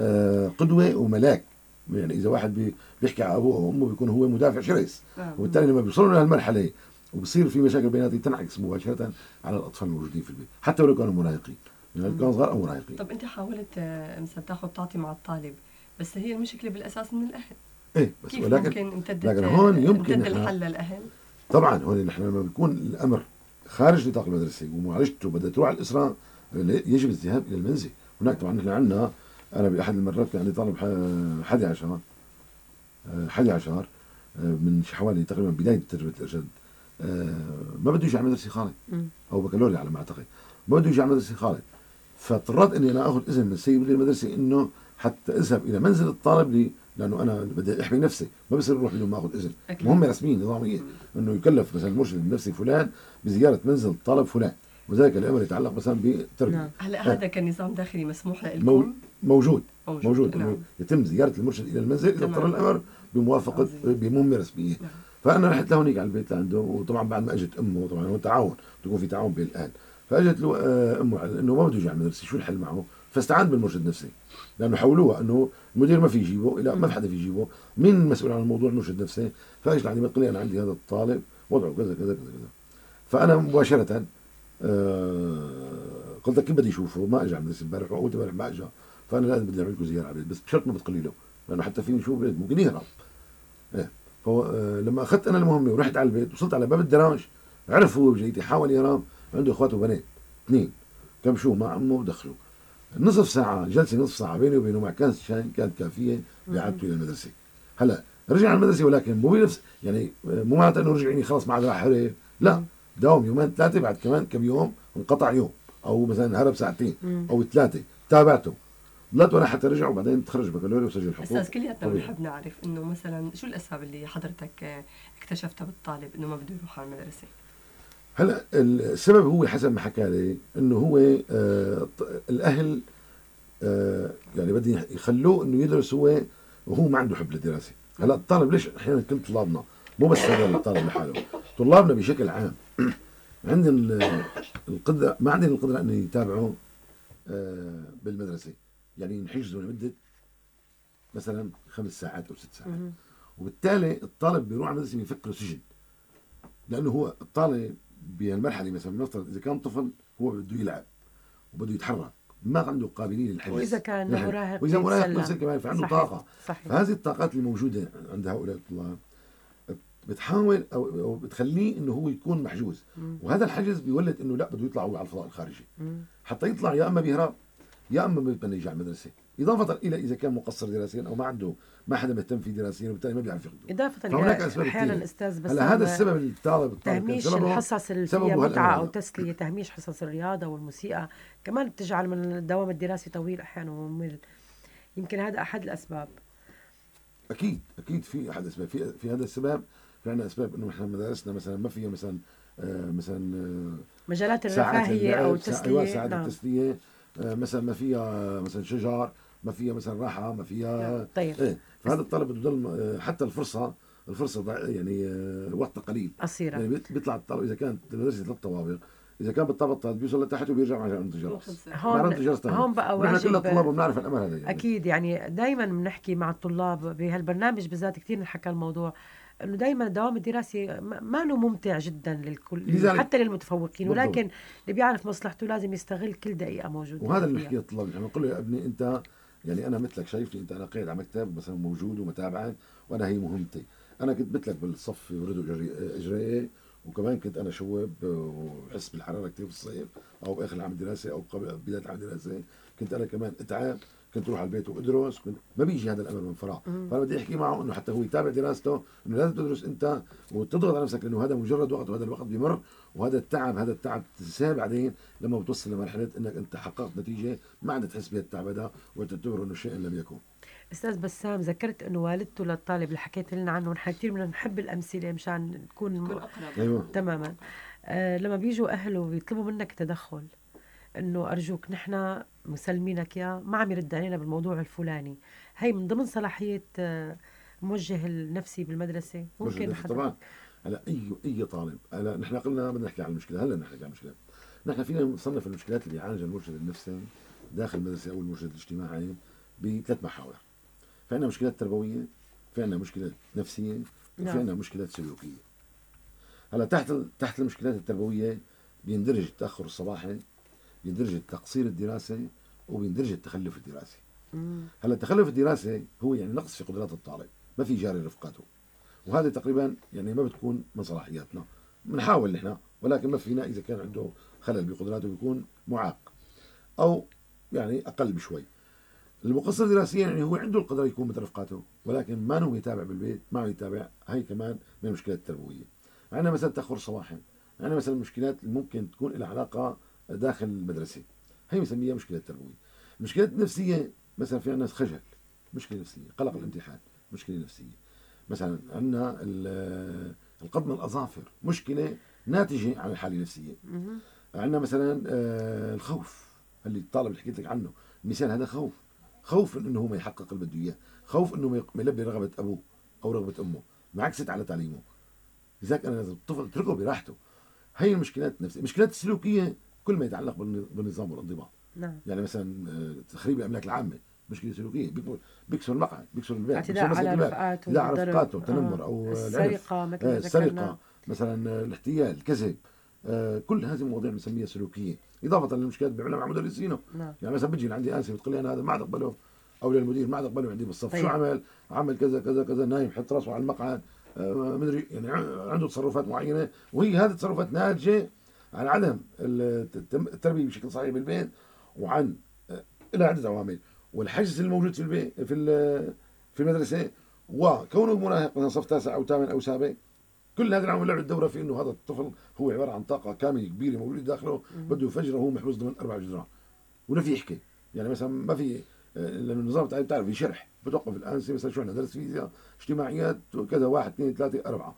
Speaker 4: قدوه وملاك. يعني اذا واحد بيحكي على ابوه او امه بيكون هو مدافع شرس، وبالتالي لما بيوصلوا لهالمرحله وبصير في مشاكل بيناتهم تنعكس مباشره على الاطفال الموجودين في البيت، حتى ولو كانوا مراهقين، يعني كانوا صغار او مراهقين.
Speaker 3: طب انت حاولت مثلا تاخذ تعطي مع الطالب، بس هي المشكله بالاساس من الاهل.
Speaker 4: ايه بس
Speaker 3: كيف
Speaker 4: ولكن
Speaker 3: ممكن امتدت
Speaker 4: لكن هون يمكن
Speaker 3: امتد الحل للاهل؟
Speaker 4: طبعا هون نحن لما بيكون الامر خارج نطاق المدرسه ومعالجته بدها تروح على الاسره، يجب الذهاب الى المنزل. هناك طبعا نحن عندنا، انا باحد المرات كان عندي طالب حادي عشر حادي عشر من حوالي تقريبا بدايه تجربه الارشاد، ما بده يجي على المدرسه خالد او بكالوريا على ما اعتقد، ما بده يجي على المدرسه خالد. فاضطريت اني انا اخذ اذن من السيد مدير المدرسه انه حتى اذهب الى منزل الطالب لي، لانه انا بدي احمي نفسي، ما بصير اروح بدون ما اخذ اذن. مهمه رسميه نظاميه انه يكلف مثلا المرشد النفسي فلان بزياره منزل الطالب فلان، وذلك الامر يتعلق مثلا بالتربيه.
Speaker 3: نعم. هلا هذا كان نظام داخلي مسموح لكم؟ مو...
Speaker 4: موجود موجود, موجود.
Speaker 3: نعم.
Speaker 4: انه يتم زياره المرشد الى المنزل اذا اضطر الامر بموافقه بمهمه رسميه. نعم. فانا رحت لهونيك على البيت لعنده، وطبعا بعد ما اجت امه، طبعا هو تعاون، تكون في تعاون بين الاهل، فاجت له امه انه ما بده يجي على المدرسه، شو الحل معه؟ فاستعان بالمرشد النفسي، لانه حولوها انه المدير ما في يجيبه، لا ما في حدا في يجيبه، مين المسؤول عن الموضوع؟ المرشد النفسي. فاجى لعندي قال لي انا عندي هذا الطالب وضعه كذا كذا كذا كذا. فانا مباشره آه قلت كيف بدي اشوفه؟ ما اجى على المدرسه امبارح، وقلت امبارح ما اجى، فانا لازم بدي اعمل لكم زياره على البيت، بس بشرط ما بتقولي له، لانه حتى فيني اشوف بيت ممكن يهرب. ايه فهو آه لما اخذت انا المهمه ورحت على البيت، وصلت على باب الدراج، عرف هو بجيتي، حاول يهرب، عنده اخواته بنات اثنين كمشوا مع امه ودخلوا. نصف ساعه جلسه، نصف ساعه بيني وبينه مع كاس شاي كانت كافيه بعدته الى المدرسه. هلا رجع على المدرسه، ولكن مو بنفس، يعني مو معناته انه رجع يعني خلص ما عاد راح هرب، لا، داوم يومين ثلاثه، بعد كمان كم يوم انقطع يوم، او مثلا هرب ساعتين او ثلاثه، تابعته ضلت وانا حتى رجع، وبعدين تخرج بكالوريا وسجل حقوق.
Speaker 3: استاذ كلياتنا بنحب نعرف انه مثلا شو الاسباب اللي حضرتك اكتشفتها بالطالب انه ما بده يروح على المدرسه؟
Speaker 4: هلا السبب هو حسب ما حكى لي انه هو آه الاهل آه يعني بدي يخلوه انه يدرس هو وهو ما عنده حب للدراسه. هلا الطالب ليش احيانا كل طلابنا، مو بس هذا الطالب لحاله، طلابنا بشكل عام عندهم القدره، ما عندهم القدره انه يتابعوا آه بالمدرسه، يعني ينحجزوا لمده مثلا خمس ساعات او ست ساعات، وبالتالي الطالب بيروح على المدرسه بيفكره سجن، لانه هو الطالب بهالمرحله مثلا بنفترض اذا كان طفل هو بده يلعب وبده يتحرك، ما عنده قابليه للحديث،
Speaker 2: واذا كان مراهق
Speaker 4: واذا مراهق نفسه كمان فعنده
Speaker 2: صحيح.
Speaker 4: طاقه.
Speaker 2: صحيح.
Speaker 4: فهذه الطاقات الموجوده عند هؤلاء الطلاب بتحاول او او بتخليه انه هو يكون محجوز، مم. وهذا الحجز بيولد انه لا بده يطلع هو على الفضاء الخارجي، مم. حتى يطلع يا اما بيهرب يا اما بده يجي على المدرسه، اضافه الى اذا كان مقصر دراسيا او ما عنده ما حدا مهتم فيه دراسيا وبالتالي ما بيعرف ياخذه.
Speaker 2: اضافه
Speaker 4: فهناك اسباب
Speaker 2: احيانا
Speaker 4: كثيرة.
Speaker 2: استاذ بس
Speaker 4: هلا هذا السبب اللي الطالب الطالب كان
Speaker 2: تهميش
Speaker 4: سببه-
Speaker 2: الحصص اللي
Speaker 4: سببه
Speaker 2: فيها متعه
Speaker 4: هالأمر.
Speaker 2: او تسليه، تهميش حصص الرياضه والموسيقى كمان بتجعل من الدوام الدراسي طويل احيانا وممل. يمكن هذا احد الاسباب.
Speaker 4: اكيد اكيد في احد اسباب، في في هذا السبب. في عندنا اسباب انه احنا مدارسنا مثلا ما فيها مثلا آه مثلا آه
Speaker 2: مجالات
Speaker 4: ساعات
Speaker 2: الرفاهيه او
Speaker 4: اللعب، ساعات-
Speaker 2: التسليه.
Speaker 4: أيوة، ساعات
Speaker 2: نعم.
Speaker 4: التسليه. آه مثلا ما فيها مثلا شجر، ما فيها مثلا راحه، ما فيها
Speaker 2: طيب
Speaker 4: ايه. فهذا الطالب بده يضل آه، حتى الفرصه الفرصه ضع- يعني آه وقتها قليل.
Speaker 2: قصيره.
Speaker 4: يعني بيط- بيطلع الطالب اذا كانت المدرسه ثلاث طوابق، اذا كان بالطابق الثالث بيوصل لتحت وبيرجع مع عنده جرس.
Speaker 2: هون هون بقى
Speaker 4: نحن كل
Speaker 2: واجب
Speaker 4: الطلاب بنعرف الامر هذا يعني.
Speaker 2: اكيد. يعني دائما بنحكي مع الطلاب بهالبرنامج بالذات، كثير نحكى الموضوع انه دائما الدوام الدراسي ما ما انه ممتع جدا للكل
Speaker 4: لذلك-
Speaker 2: حتى للمتفوقين،
Speaker 4: بالضبط.
Speaker 2: ولكن اللي بيعرف مصلحته لازم يستغل كل دقيقه موجوده
Speaker 4: وهذا اللي
Speaker 2: فيها.
Speaker 4: بنحكيه للطلاب، نحن بنقول له يا ابني انت يعني انا مثلك شايفني انت، انا قاعد على مكتب مثلا موجود ومتابعك، وانا هي مهمتي. انا كنت مثلك بالصف ورد اجري، وكمان كنت انا شوب وبحس بالحراره كثير في الصيف او باخر العام الدراسي او قبل بدايه العام الدراسي. كنت انا كمان اتعب، كنت اروح على البيت وادرس. كنت ما بيجي هذا الامر من فراغ. فانا بدي احكي معه انه حتى هو يتابع دراسته، انه لازم تدرس انت وتضغط على نفسك، لانه هذا مجرد وقت وهذا الوقت بيمر، وهذا التعب هذا التعب تنساه بعدين لما بتوصل لمرحله انك انت حققت نتيجه ما عندك تحس بها التعب هذا وتعتبره انه شيء لم يكن.
Speaker 2: استاذ بسام، ذكرت انه والدته للطالب اللي حكيت لنا عنه، نحن كثير بدنا نحب الامثله مشان تكون م...
Speaker 4: ايوه
Speaker 2: تماما. آه لما بيجوا اهله بيطلبوا منك تدخل، انه ارجوك نحن مسلمينك يا ما عم يرد علينا بالموضوع الفلاني، هي من ضمن صلاحيه آه موجه النفسي بالمدرسه. ممكن
Speaker 4: ممكن طبعا. هلا اي اي طالب، هلا نحن قلنا بدنا نحكي عن المشكله، هلا نحكي عن المشكله. نحن فينا نصنف المشكلات اللي بيعالجها المرشد النفسي داخل المدرسه او المرشد الاجتماعي بثلاث محاور. في عندنا مشكلات تربويه، في عندنا مشكلات نفسيه، وفي
Speaker 2: نعم.
Speaker 4: عندنا مشكلات سلوكيه. هلا تحت تحت المشكلات التربويه بيندرج التاخر الصباحي، بيندرج التقصير الدراسي، وبيندرج التخلف الدراسي.
Speaker 2: مم.
Speaker 4: هلا التخلف الدراسي هو يعني نقص في قدرات الطالب، ما في جاري رفقاته، وهذه تقريبا يعني ما بتكون من صلاحياتنا. بنحاول نحن، ولكن ما فينا اذا كان عنده خلل بقدراته بيكون معاق او يعني اقل بشوي. المقصر دراسيا يعني هو عنده القدره يكون مثل رفقاته، ولكن ما هو يتابع بالبيت، ما هو يتابع. هي كمان من المشكلات التربويه. عندنا مثلا تاخر صباحي، عندنا مثلا مشكلات اللي ممكن تكون لها علاقه داخل المدرسه، هي بنسميها مشكلات تربويه. المشكلات النفسيه مثلا في عندنا خجل، مشكله نفسيه، قلق الامتحان، مشكله نفسيه. مثلا عندنا القضم الاظافر، مشكله ناتجه عن الحاله النفسيه.
Speaker 2: مم.
Speaker 4: عندنا مثلا آه، الخوف اللي الطالب اللي حكيت لك عنه، المثال هذا خوف، خوف انه هو ما يحقق اللي بده اياه، خوف انه ما يلبي رغبه ابوه او رغبه امه، معكست على تعليمه. لذلك انا لازم الطفل اتركه براحته. هي المشكلات النفسيه. المشكلات السلوكيه كل ما يتعلق بالنظام والانضباط.
Speaker 2: نعم.
Speaker 4: يعني مثلا آه، تخريب الاملاك العامه، مشكله سلوكيه، بيكبر- بيكسر المقعد، بيكسر البيت،
Speaker 2: اعتداء
Speaker 4: بيكسر
Speaker 2: على
Speaker 4: مسك الباب،
Speaker 2: رفقاته،
Speaker 4: اعتداء على
Speaker 2: الضرب.
Speaker 4: رفقاته، التنمر
Speaker 2: آه.
Speaker 4: او العنف،
Speaker 2: السرقه مثل ما
Speaker 4: آه،
Speaker 2: ذكرنا.
Speaker 4: السرقه مثلا، آه، الاحتيال، الكذب، آه، كل هذه المواضيع بنسميها سلوكيه، اضافه للمشكلات اللي بيعملها مع مدرسينه.
Speaker 2: نعم.
Speaker 4: يعني مثلا بتجي عندي انسه بتقول لي انا هذا ما عاد اقبله، او للمدير ما عاد اقبله عندي بالصف.
Speaker 2: طيب.
Speaker 4: شو عمل؟ عمل كذا كذا كذا، نايم حط راسه على المقعد، آه، مدري يعني عنده تصرفات معينه، وهي هذه التصرفات ناتجه عن عدم التربيه بشكل صحيح بالبيت، وعن آه، الى عده عوامل، والحجز الموجود في البيت في في المدرسه، وكونه مراهق مثلا صف تاسع او ثامن او سابع. كل هذه العوامل لعبت دوره في انه هذا الطفل هو عباره عن طاقه كامله كبيره موجوده داخله، بده يفجرها وهو محبوس ضمن اربع جدران ولا في يحكي. يعني مثلا ما في، لانه النظام التعليمي بتعرف في شرح، بتوقف الانسه مثلا شو عندنا درس فيزياء اجتماعيات كذا، واحد اثنين ثلاثه اربعه،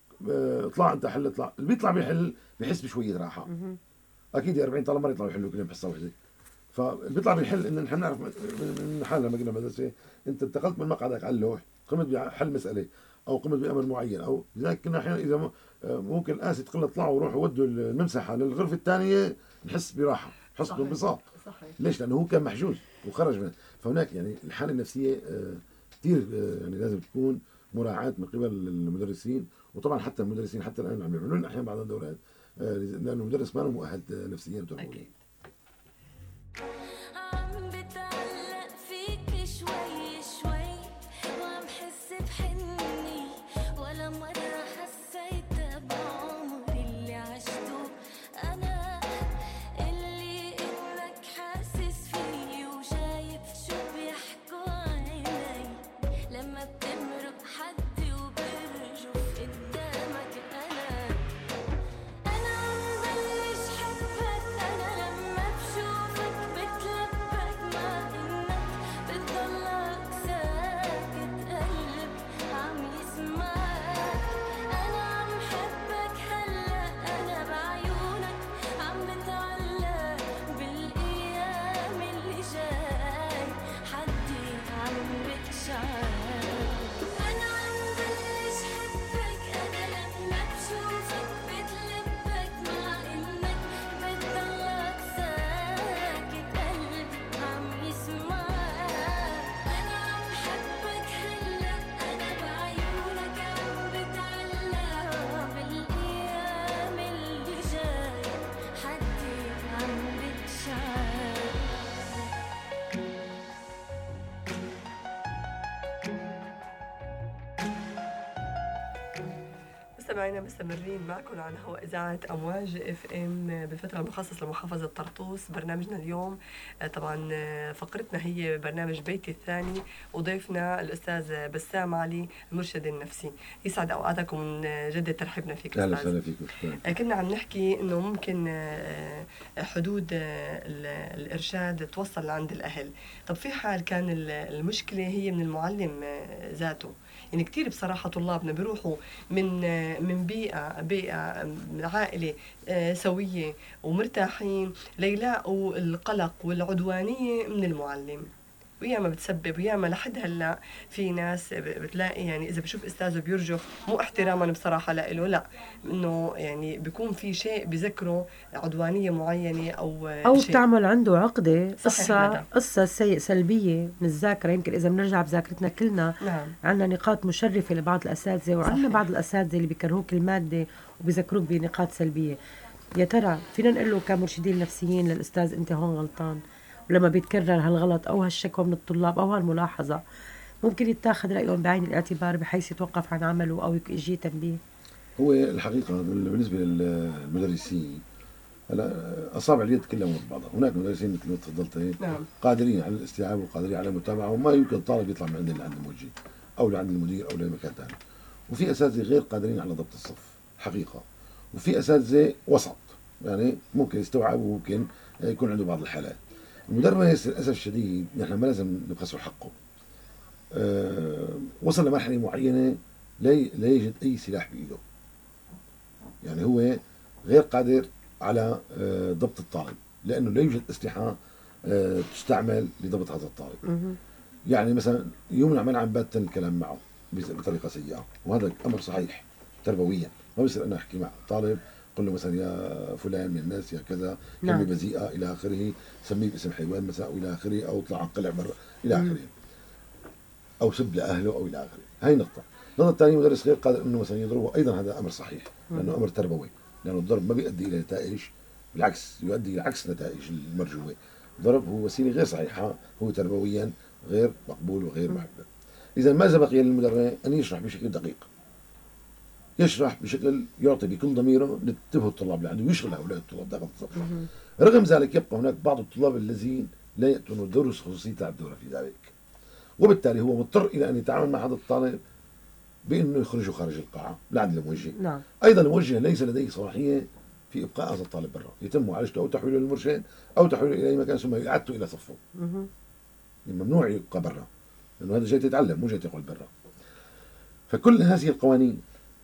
Speaker 4: اطلع انت حل، اطلع اللي بيطلع بيحل بيحس بشويه راحه. اكيد أربعين طالب ما يطلعوا يحلوا كلهم حصه واحده. فاللي بيطلع بيحل ان نحن نعرف من حالنا لما كنا مدرسه، انت انتقلت من مقعدك على اللوح، قمت بحل مساله او قمت بامر معين، او لذلك كنا احيانا اذا ممكن الاسي تقول اطلعوا وروحوا ودوا الممسحه للغرفه الثانيه، نحس براحه، نحس بانبساط. ليش؟ لانه هو كان محجوز وخرج منه. فهناك يعني الحاله النفسيه كثير يعني لازم تكون مراعاه من قبل المدرسين، وطبعا حتى المدرسين حتى الان عم يعملوا لنا احيانا بعض الدورات، لانه المدرس ما له مؤهل نفسيا وتربويا.
Speaker 6: عم بتعلق فيك شوي شوي، وعم حس بحني، ولا مرة حسيت بعمري اللي عشته أنا، اللي إنك حاسس فيه وشايف شو بي
Speaker 3: مستمعينا مستمرين معكم على هواء إذاعة أمواج اف ام بالفترة المخصصة لمحافظة طرطوس. برنامجنا اليوم طبعا فقرتنا هي برنامج بيتي الثاني، وضيفنا الأستاذ بسام علي المرشد النفسي. يسعد أوقاتكم من جد ترحبنا فيك
Speaker 4: أهلا
Speaker 3: أستاذ.
Speaker 4: وسهلا فيكم.
Speaker 3: كنا عم نحكي إنه ممكن حدود الإرشاد توصل لعند الأهل. طب في حال كان المشكلة هي من المعلم ذاته، يعني كتير بصراحة طلابنا بيروحوا من من بيئة بيئة عائلة سوية ومرتاحين ليلاقوا القلق والعدوانية من المعلم، وياما بتسبب وياما لحد هلا في ناس بتلاقي يعني اذا بشوف استاذه بيرجف مو احتراما بصراحه له، لا انه يعني بيكون في شيء بذكره عدوانيه معينه او
Speaker 2: او
Speaker 3: شيء.
Speaker 2: بتعمل عنده عقده، قصه
Speaker 3: هذا.
Speaker 2: قصه سيء سلبيه من الذاكره. يمكن اذا بنرجع بذاكرتنا كلنا
Speaker 3: نعم.
Speaker 2: عندنا نقاط مشرفه لبعض الاساتذه، وعندنا بعض الاساتذه اللي بيكرهوك الماده وبيذكروك بنقاط سلبيه. يا ترى فينا نقول له كمرشدين نفسيين للاستاذ انت هون غلطان، ولما بيتكرر هالغلط او هالشكوى من الطلاب او هالملاحظه ممكن يتاخذ رايهم بعين الاعتبار بحيث يتوقف عن عمله او يجي تنبيه؟
Speaker 4: هو الحقيقه بالنسبه للمدرسين هلا اصابع اليد كلها مثل بعضها. هناك مدرسين مثل ما تفضلت
Speaker 3: نعم.
Speaker 4: قادرين على الاستيعاب وقادرين على المتابعه، وما يمكن طالب يطلع من عند اللي عند الموجه او لعند المدير او لمكان ثاني. وفي اساتذه غير قادرين على ضبط الصف حقيقه، وفي اساتذه وسط يعني ممكن يستوعب وممكن يكون عنده بعض الحالات. المدرس للاسف الشديد نحن ما لازم نبخسه حقه. أه وصل لمرحله معينه لا لا يجد اي سلاح بايده، يعني هو غير قادر على أه ضبط الطالب، لانه لا يوجد اسلحه أه تستعمل لضبط هذا الطالب. يعني مثلا يمنع منعا باتا الكلام معه بطريقه سيئه، وهذا امر صحيح تربويا. ما بصير انا احكي مع طالب قل له مثلا يا فلان من الناس يا كذا كلمه بذيئه الى اخره، سميه باسم حيوان مثلا او الى اخره، او اطلع انقلع برا الى اخره، او سب لاهله او الى اخره. هاي نقطه. النقطه الثانيه مدرس غير قادر انه مثلا يضربه، ايضا هذا امر صحيح لانه امر تربوي، لانه الضرب ما بيؤدي الى نتائج، بالعكس يؤدي الى عكس نتائج المرجوه. الضرب هو وسيله غير صحيحه، هو تربويا غير مقبول وغير محبب. اذا ماذا بقي للمدرس؟ ان يشرح بشكل دقيق، يشرح بشكل يعطي بكل ضميره لانتبهوا الطلاب اللي عنده، ويشغل هؤلاء الطلاب داخل الصف. رغم ذلك يبقى هناك بعض الطلاب الذين لا يأتون دروس خصوصية تلعب دورها في ذلك، وبالتالي هو مضطر إلى أن يتعامل مع هذا الطالب بأنه يخرجه خارج القاعة لعند الموجه.
Speaker 2: نعم.
Speaker 4: أيضا الموجه ليس لديه صلاحية في إبقاء هذا الطالب برا، يتم معالجته أو تحويله للمرشد أو تحويله إلى أي مكان ثم إعادته إلى صفه. ممنوع يبقى برا، لأنه هذا جاي يتعلم مو جاي يقعد برا. فكل هذه القوانين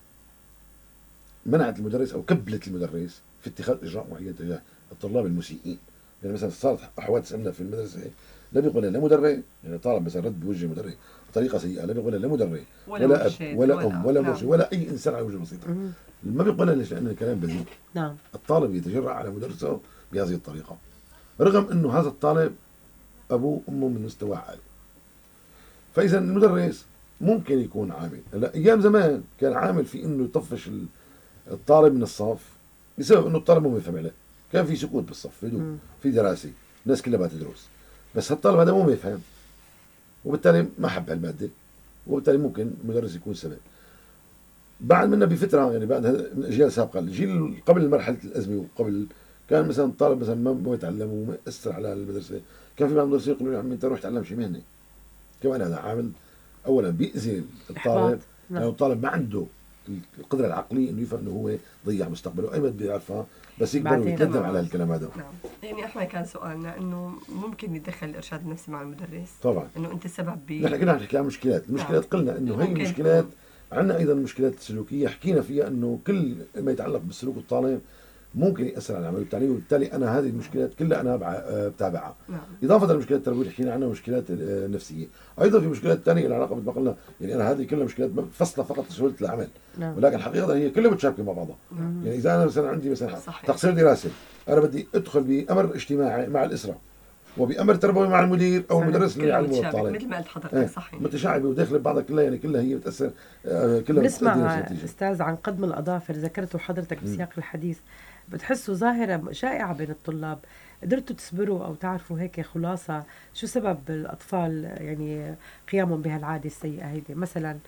Speaker 4: منعت المدرس او كبلت المدرس في اتخاذ اجراء معين تجاه الطلاب المسيئين. يعني مثلا صارت حوادث عندنا في المدرسه لا بيقبلها لا مدرس، يعني طالب مثلا رد بوجه مدرس بطريقه سيئه لا بيقبلها لا مدرس ولا, ولا اب ولا, ولا ام ولا مرشد نعم. ولا اي انسان على وجه البسيطه. ما بيقبلها ليش؟ لان الكلام بذيء.
Speaker 2: نعم.
Speaker 4: الطالب يتجرأ على مدرسه بهذه الطريقه، رغم انه هذا الطالب ابوه وامه من مستوى عالي. فاذا المدرس ممكن يكون عامل. هلا ايام زمان كان عامل في انه يطفش الطالب من الصف بسبب انه الطالب مو يفهم عليه، كان في سكوت بالصف، هدوء، في دراسه، الناس كلها بتدرس، بس هالطالب هذا مو يفهم وبالتالي ما حب هالماده، وبالتالي ممكن المدرس يكون سبب. بعد منا بفتره يعني بعد اجيال سابقه، الجيل قبل مرحله الازمه وقبل كان مثلا الطالب مثلا ما يتعلم وما ياثر على المدرسه، كان في بعض المدرسين يقولوا له يا عمي انت روح تعلم شي مهنه. كمان هذا عامل اولا بيأذي الطالب، لانه يعني الطالب ما عنده القدره العقليه انه يفهم انه هو ضيع مستقبله، اي مد بيعرفها بس يكبر ويتندم على الكلام هذا.
Speaker 3: نعم. يعني احنا كان سؤالنا انه ممكن يتدخل الارشاد النفسي مع المدرس؟
Speaker 4: طبعا.
Speaker 3: انه انت السبب ب
Speaker 4: نحن كنا نحكي عن مشكلات، المشكلات نعم. قلنا انه هي المشكلات عندنا ايضا مشكلات سلوكيه، حكينا فيها انه كل ما يتعلق بسلوك الطالب ممكن ياثر على العمل التعليمي، وبالتالي انا هذه المشكلات كلها انا بتابعها. نعم. اضافه للمشكلات التربويه اللي حكينا عنها مشكلات نفسيه، ايضا في مشكلات ثانيه لها علاقه مثل ما قلنا، يعني انا هذه كلها مشكلات فصله فقط لسهوله العمل. نعم. ولكن حقيقه هي كلها متشابكه مع بعضها. نعم. يعني اذا انا مثلا عندي مثلا صحيح. تقصير دراسي، انا بدي ادخل بامر اجتماعي مع الاسره وبامر تربوي مع المدير او المدرس اللي يعلمه الطالب،
Speaker 3: مثل ما قلت حضرتك.
Speaker 4: ايه.
Speaker 3: صحيح،
Speaker 4: متشعبه وداخله ببعضها كلها، يعني كلها هي بتاثر كلها.
Speaker 2: بنسمع استاذ عن قدم الاظافر، ذكرته حضرتك بسياق الحديث، بتحسوا ظاهره شائعه بين الطلاب. قدرتوا تصبروا او تعرفوا هيك خلاصه شو سبب الاطفال يعني قيامهم بهالعاده السيئه هيدي؟ مثلا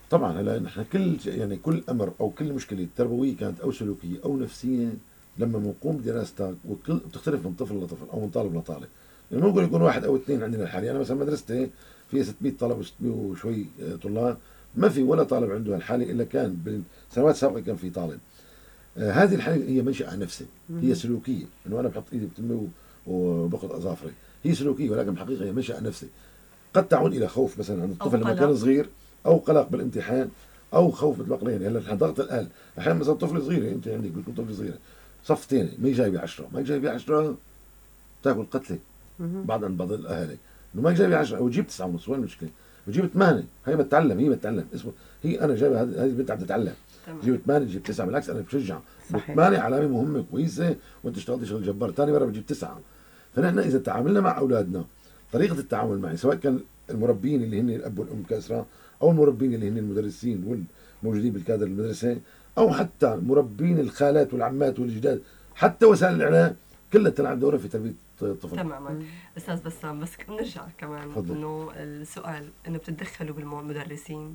Speaker 4: طبعا هلا نحن كل يعني كل امر او كل مشكله تربويه كانت او سلوكيه او نفسيه لما بنقوم بدراستها وكل بتختلف من طفل لطفل او من طالب لطالب. يعني ممكن يكون واحد او اثنين عندنا الحالي، انا مثلا مدرستي فيها ستمئة طالب وستمئة وشوي طلاب، ما في ولا طالب عنده هالحاله الا كان بالسنوات السابقه كان في طالب. آه هذه الحاله هي منشأة نفسي، هي سلوكيه، انه انا بحط ايدي بتمي وباخذ اظافري، هي سلوكيه ولكن بالحقيقه هي منشأة نفسي. قد تعود الى خوف مثلا عند الطفل لما كان صغير، او قلق بالامتحان، او خوف مثل ما قلنا. هلا نحن ضغط الاهل، احيانا مثلا طفل صغير، انت عندك بتكون طفل صغير صف ثاني ما جايبه عشرة، ما جايبه عشرة تاكل قتله بعض عن بعض الاهالي، انه ما جايبه عشرة او جيب تسعة ونص، وين المشكله؟ بجيب ثمانية، هي بتتعلم، هي بتتعلم اسمه، هي انا جايبه، هذه البنت عم تتعلم، جيب ثمانية جيب تسعة، بالعكس انا بشجع، ثمانية علامه مهمه كويسه وانت اشتغلت شغل جبار، ثاني مره بجيب تسعة. فنحن اذا تعاملنا مع اولادنا طريقه التعامل معي، سواء كان المربين اللي هن الاب والام كاسره، او المربين اللي هن المدرسين والموجودين بالكادر المدرسي، او حتى مربين الخالات والعمات والجداد، حتى وسائل الاعلام كلها تلعب دورها في تربيه الطفل.
Speaker 3: تماما. استاذ بسام، بس نرجع كمان انه السؤال انه بتتدخلوا بالمدرسين،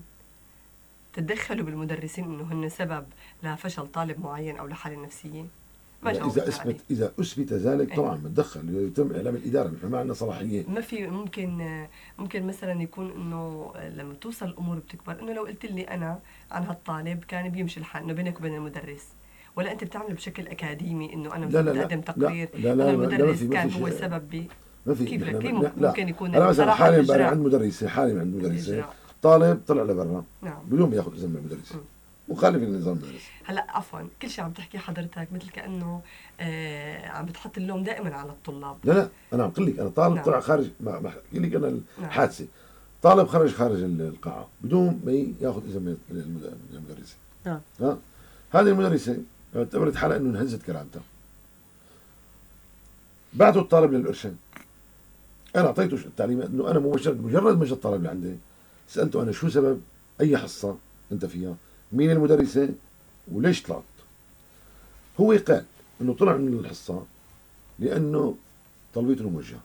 Speaker 3: تتدخلوا بالمدرسين انه هن سبب لفشل طالب معين او لحاله نفسيه؟ ما
Speaker 4: اذا اثبت اذا اثبت ذلك طبعا بتدخل، يتم اعلام الاداره، نحن ما عندنا صلاحيه.
Speaker 3: ما في ممكن ممكن مثلا يكون انه لما توصل الامور بتكبر، انه لو قلت لي انا عن هالطالب كان بيمشي الحال انه بينك وبين المدرس، ولا انت بتعمل بشكل اكاديمي انه انا بقدم تقرير انه المدرس كان هو السبب ب
Speaker 4: ما في
Speaker 3: كيف
Speaker 4: كيف
Speaker 3: ممكن يكون؟
Speaker 4: انا مثلا حاليا عند مدرسه حاليا عند مدرسه طالب طلع لبرا، نعم، بدون ما ياخذ اذن من المدرس، مخالف للنظام المدرسي. هلا
Speaker 3: عفوا، كل شيء عم تحكي حضرتك مثل كانه آه عم بتحط اللوم دائما على الطلاب.
Speaker 4: لا لا انا عم قل لك، انا طالب نعم. طلع خارج، ما بحكي لك انا الحادثه، نعم. طالب خرج خارج القاعه بدون ما ياخذ اذن من المدرسه. نعم. ها هذه المدرسه اعتبرت حالها انه انهزت كرامتها، بعثوا الطالب للارشاد. انا اعطيته التعليمات انه انا مباشره مجرد ما جاء الطالب لعندي سالته انا شو سبب اي حصه انت فيها، مين المدرسه، وليش طلعت. هو قال انه طلع من الحصه لانه طلبته موجهه.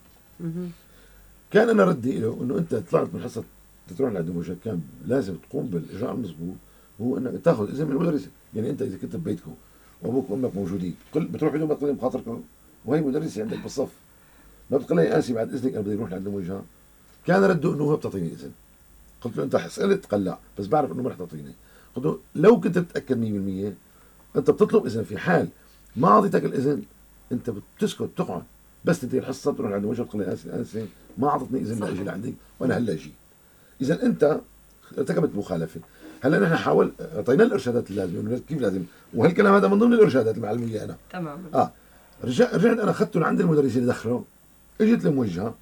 Speaker 4: كان انا ردي له انه انت طلعت من الحصه تروح لعند موجهه، كان لازم تقوم بالاجراء المضبوط، وهو انك تاخذ اذن من المدرسه. يعني انت اذا كنت ببيتكم وابوك وامك موجودين بتروح بدون ما تقدم بخاطركم، وهي مدرسه عندك بالصف، ما بتقول لي اسف بعد اذنك انا بدي اروح لعند موجهه. كان رده انه هو بتعطيني اذن. قلت له انت سالت؟ قال لا، بس بعرف انه ما رح تعطيني. قلت له لو كنت متاكد مية بالمية انت بتطلب اذن، في حال ما اعطيتك الاذن انت بتسكت تقعد، بس تنتهي الحصه بتروح عند موجهه تقول لي اسف اسف ما اعطتني اذن لاجي لعندك وانا هلا اجي. اذا انت ارتكبت مخالفه. هلا نحن حاول اعطينا الارشادات اللازمه كيف لازم، وهالكلام هذا من ضمن الارشادات المعلميه انا.
Speaker 3: تماما.
Speaker 4: اه رجعت رجعت انا اخذته لعند المدرس اللي دخله، اجت الموجهه،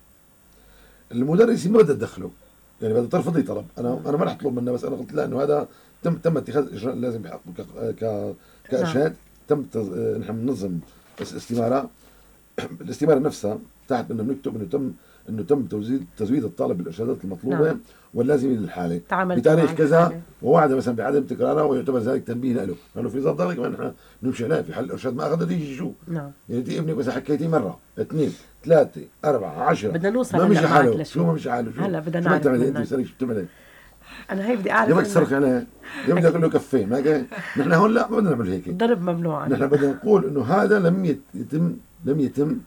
Speaker 4: المدرس ما بدها تدخله، يعني بدها ترفض لي طلب، انا انا ما رح اطلب منه، بس انا قلت لها انه هذا تم تم اتخاذ اجراء لازم بحقه ك كارشاد. تم نحن بننظم استماره، الاستماره نفسها تحت انه بنكتب انه تم انه تم تزويد تزويد الطالب بالارشادات المطلوبه نعم. واللازمه للحاله بتاريخ كذا، ووعد مثلا بعدم تكرارها ويعتبر ذلك تنبيه له، لانه في نظام ذلك كمان نحن نمشي عليه في حل الارشاد ما اخذ تيجي شو نعم. يعني انت ابنك مثلا حكيتي مره اثنين ثلاثه اربعه عشرة
Speaker 2: بدنا نوصل
Speaker 4: ما مشي حاله، شو ما مشي حاله، شو
Speaker 2: هلا بدنا نعرف
Speaker 4: انت بتسالي شو بتعملي؟
Speaker 2: انا هي بدي اعرف
Speaker 4: يومك تصرخ عليه، يوم بدي اقول له كفين، ما نحن هون لا ما بدنا نعمل هيك،
Speaker 2: ضرب ممنوع.
Speaker 4: نحن بدنا نقول انه هذا لم يتم لم يتم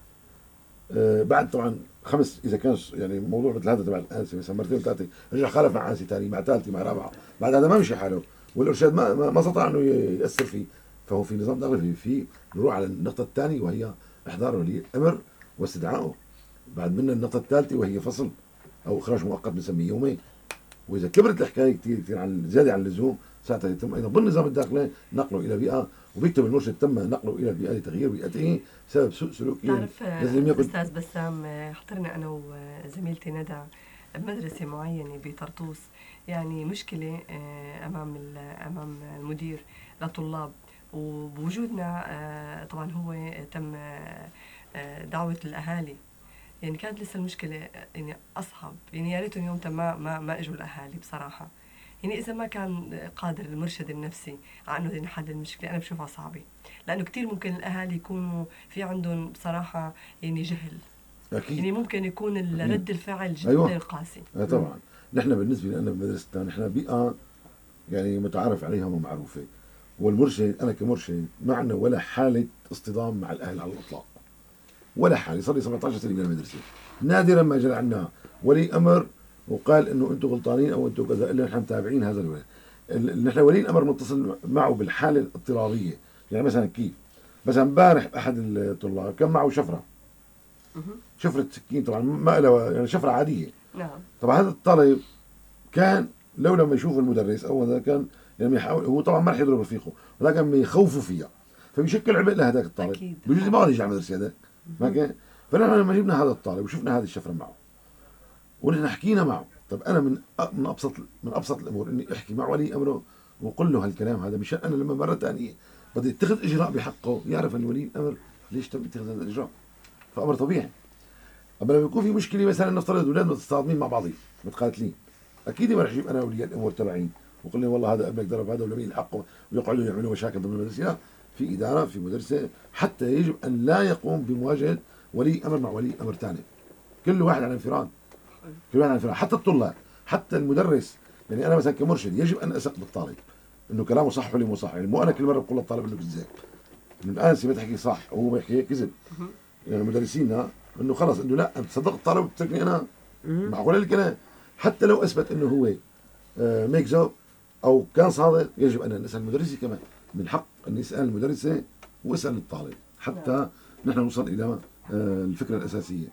Speaker 4: آه بعد طبعا خمس، اذا كان يعني موضوع مثل هذا تبع الانسه مثلا مرتين ثلاثه رجع خالف مع انسه ثاني مع ثالثه مع رابعه، بعد هذا ما مشي حاله والارشاد ما ما استطاع انه ياثر فيه، فهو في نظام داخلي في نروح على النقطه الثانيه وهي احضار ولي الامر واستدعائه، بعد منها النقطه الثالثه وهي فصل او اخراج مؤقت بنسميه يومين، واذا كبرت الحكايه كثير كثير عن زياده عن اللزوم ساعتها يتم ايضا بالنظام الداخلي نقله الى بيئه، وبيكتب المرشد تم نقله الى البيئه لتغيير بيئته بسبب سوء سلوكه.
Speaker 3: تعرف استاذ بسام، حضرنا انا وزميلتي ندى بمدرسه معينه بطرطوس، يعني مشكله امام امام المدير لطلاب، وبوجودنا طبعا هو تم دعوه الاهالي، يعني كانت لسه المشكله يعني اصعب، يعني يا ريتهم يومتها ما ما ما اجوا الاهالي بصراحه، يعني اذا ما كان قادر المرشد النفسي على انه ينحل المشكله انا بشوفها صعبه، لانه كثير ممكن الاهالي يكونوا في عندهم بصراحه يعني جهل اكيد، يعني ممكن يكون رد الفعل جدا أيوة. قاسي.
Speaker 4: آه طبعا. نحن بالنسبه لنا بمدرستنا نحن بيئه يعني متعارف عليها ومعروفة. والمرشد أنا كمرشد ما عندنا ولا حالة اصطدام مع الأهل على الإطلاق، ولا حالة. صار لي سبعة عشر سنة بالمدرسة، نادرا ما جاء عندنا ولي أمر وقال إنه أنتم غلطانين أو أنتم كذا، إلا نحن متابعين هذا الولد. نحن ولي الأمر متصل معه بالحالة الاضطرارية. يعني مثلا كيف؟ مثلا امبارح أحد الطلاب كان معه شفرة، شفرة سكين طبعا ما له، يعني شفرة عادية.
Speaker 3: نعم.
Speaker 4: طبعا هذا الطالب كان لو لما يشوف المدرس او هذا كان يعني يحاول، هو طبعا ما رح يضرب رفيقه ولكن بيخوفوا فيها، فبيشكل عبء لهذاك الطالب.
Speaker 3: اكيد.
Speaker 4: بيجوز ما يجي على المدرسه هذاك ما كان. فنحن لما جبنا هذا الطالب وشفنا هذه الشفره معه ونحن حكينا معه، طب انا من من ابسط من ابسط الامور اني احكي مع ولي امره واقول له هالكلام هذا، مشان انا لما مره ثانيه بدي اتخذ اجراء بحقه يعرف ان ولي الامر ليش تم اتخاذ هذا الاجراء. فامر طبيعي. اما لما يكون في مشكله مثلا نفترض اولاد متصادمين مع بعضهم متقاتلين، اكيد ما رح اجيب انا اولياء الامور تبعين واقول لهم والله هذا ابنك ضرب هذا ولا مين حقه ويقعدوا يعملوا مشاكل ضمن المدرسه. لا، في اداره في مدرسه، حتى يجب ان لا يقوم بمواجهه ولي امر مع ولي امر ثاني. كل واحد على انفراد، كل واحد على انفراد، حتى الطلاب، حتى المدرس. يعني انا مثلا كمرشد يجب ان اثق بالطالب انه كلامه صح ولا مو صح. يعني مو انا كل مره بقول للطالب انه كذاب، من الان بتحكي صح وهو بيحكي كذب. يعني مدرسينا انه خلص انه لا انت صدق الطالب وتتركني انا، معقول الكلام؟ حتى لو اثبت انه هو آه ميكس اب او كان صادق، يجب ان نسال المدرسه كمان. من حق ان يسال المدرسه واسال الطالب حتى نحن نوصل الى آه الفكره الاساسيه.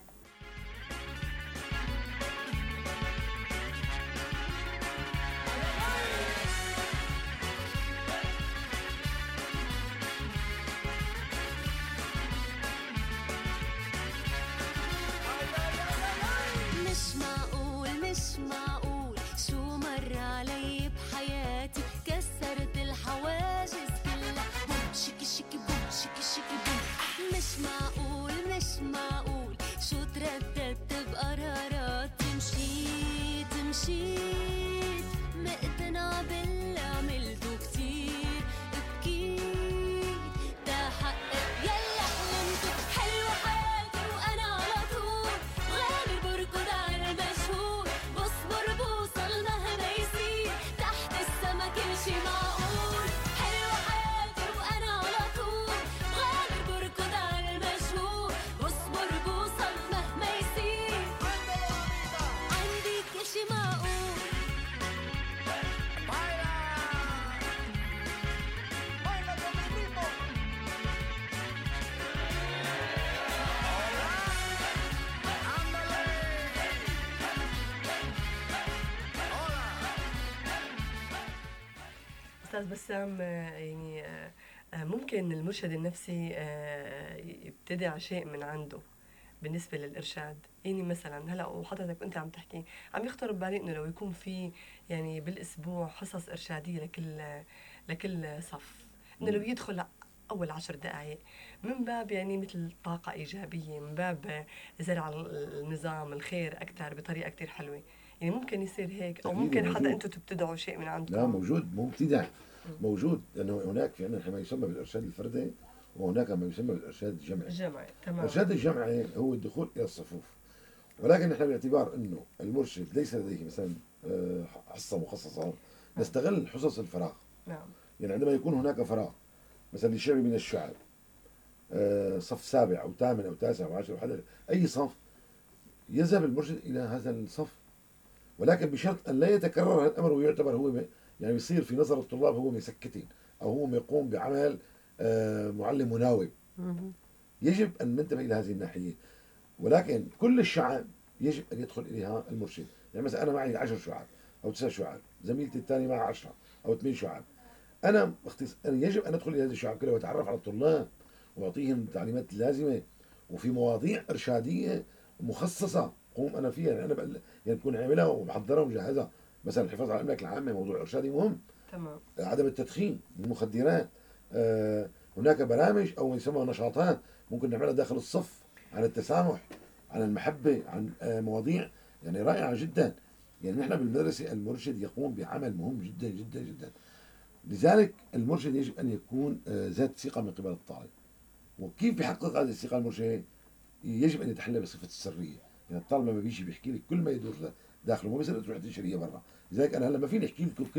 Speaker 6: مش معقول مش معقول شو مر علي بحياتي، كسرت الحواجز كلها، بوم شكي شكي بوم شكي شكي بوم. مش معقول مش معقول شو ترددت بقراراتي، مشيت مشيت مقتنعة باللي عملته كتير، بكيت تحقق يلا حلمته. حلوة حياتي وانا على طول غامر بركض على المجهول، بصبر بوصل مهما يصير، تحت السما كل شي معقول. حلوة حياتي وانا على طول غامر بركض على المجهول، بصبر بوصل مهما يصير، عندي كل شي معقول.
Speaker 3: أستاذ بسام، آه، يعني آه، آه، ممكن المرشد النفسي آه، يبتدي على شيء من عنده بالنسبة للإرشاد. يعني مثلا هلا وحضرتك أنت عم تحكي عم يخطر ببالي إنه لو يكون في يعني بالأسبوع حصص إرشادية لكل لكل صف، إنه لو يدخل أول عشر دقائق من باب يعني مثل طاقة إيجابية، من باب زرع النظام الخير أكثر بطريقة كتير حلوة. يعني ممكن يصير هيك، او ممكن
Speaker 4: موجود.
Speaker 3: حدا انتم تبتدعوا شيء من عندكم.
Speaker 4: لا موجود، مو ابتداع، موجود. لانه هناك في عندنا ما يسمى بالارشاد الفردي وهناك ما يسمى بالارشاد الجمعي.
Speaker 3: الجمعي تمام.
Speaker 4: الارشاد الجمعي هو الدخول الى الصفوف، ولكن نحن باعتبار انه المرشد ليس لديه مثلا آه، حصه مخصصه، نستغل حصص الفراغ.
Speaker 3: نعم.
Speaker 4: يعني عندما يكون هناك فراغ مثلا لشعب من الشعب، آه، صف سابع او ثامن او تاسع او عاشر او حدا اي صف، يذهب المرشد الى هذا الصف، ولكن بشرط ان لا يتكرر هذا الامر ويعتبر هو يعني يصير في نظر الطلاب هو مسكتين او هو يقوم بعمل آه، معلم مناوب. يجب ان ننتبه الى هذه الناحيه، ولكن كل الشعب يجب ان يدخل اليها المرشد. يعني مثلا انا معي عشر شعب او تسع شعب، زميلتي الثانيه معها عشرة او ثمان شعب، انا اختص... أنا يجب ان ادخل الى هذه الشعب كلها واتعرف على الطلاب واعطيهم التعليمات اللازمه، وفي مواضيع ارشاديه مخصصه قوم انا فيها. يعني انا بقل... يعني بكون عاملها ومحضرها ومجهزها. مثلا الحفاظ على الاملاك العامه موضوع ارشادي مهم.
Speaker 3: تمام.
Speaker 4: عدم التدخين، المخدرات، آه هناك برامج او ما يسمى نشاطات ممكن نعملها داخل الصف عن التسامح، عن المحبه، عن آه مواضيع يعني رائعه جدا. يعني نحن بالمدرسه المرشد يقوم بعمل مهم جدا جدا جدا. لذلك المرشد يجب ان يكون آه ذات ثقه من قبل الطالب. وكيف بيحقق هذه الثقه المرشد؟ يجب ان يتحلى بصفه السريه. يعني الطالب لما بيجي بيحكي لك كل ما يدور داخله، ما بيصير تروح تنشر هي برا. لذلك انا هلا ما فيني احكي لكم كل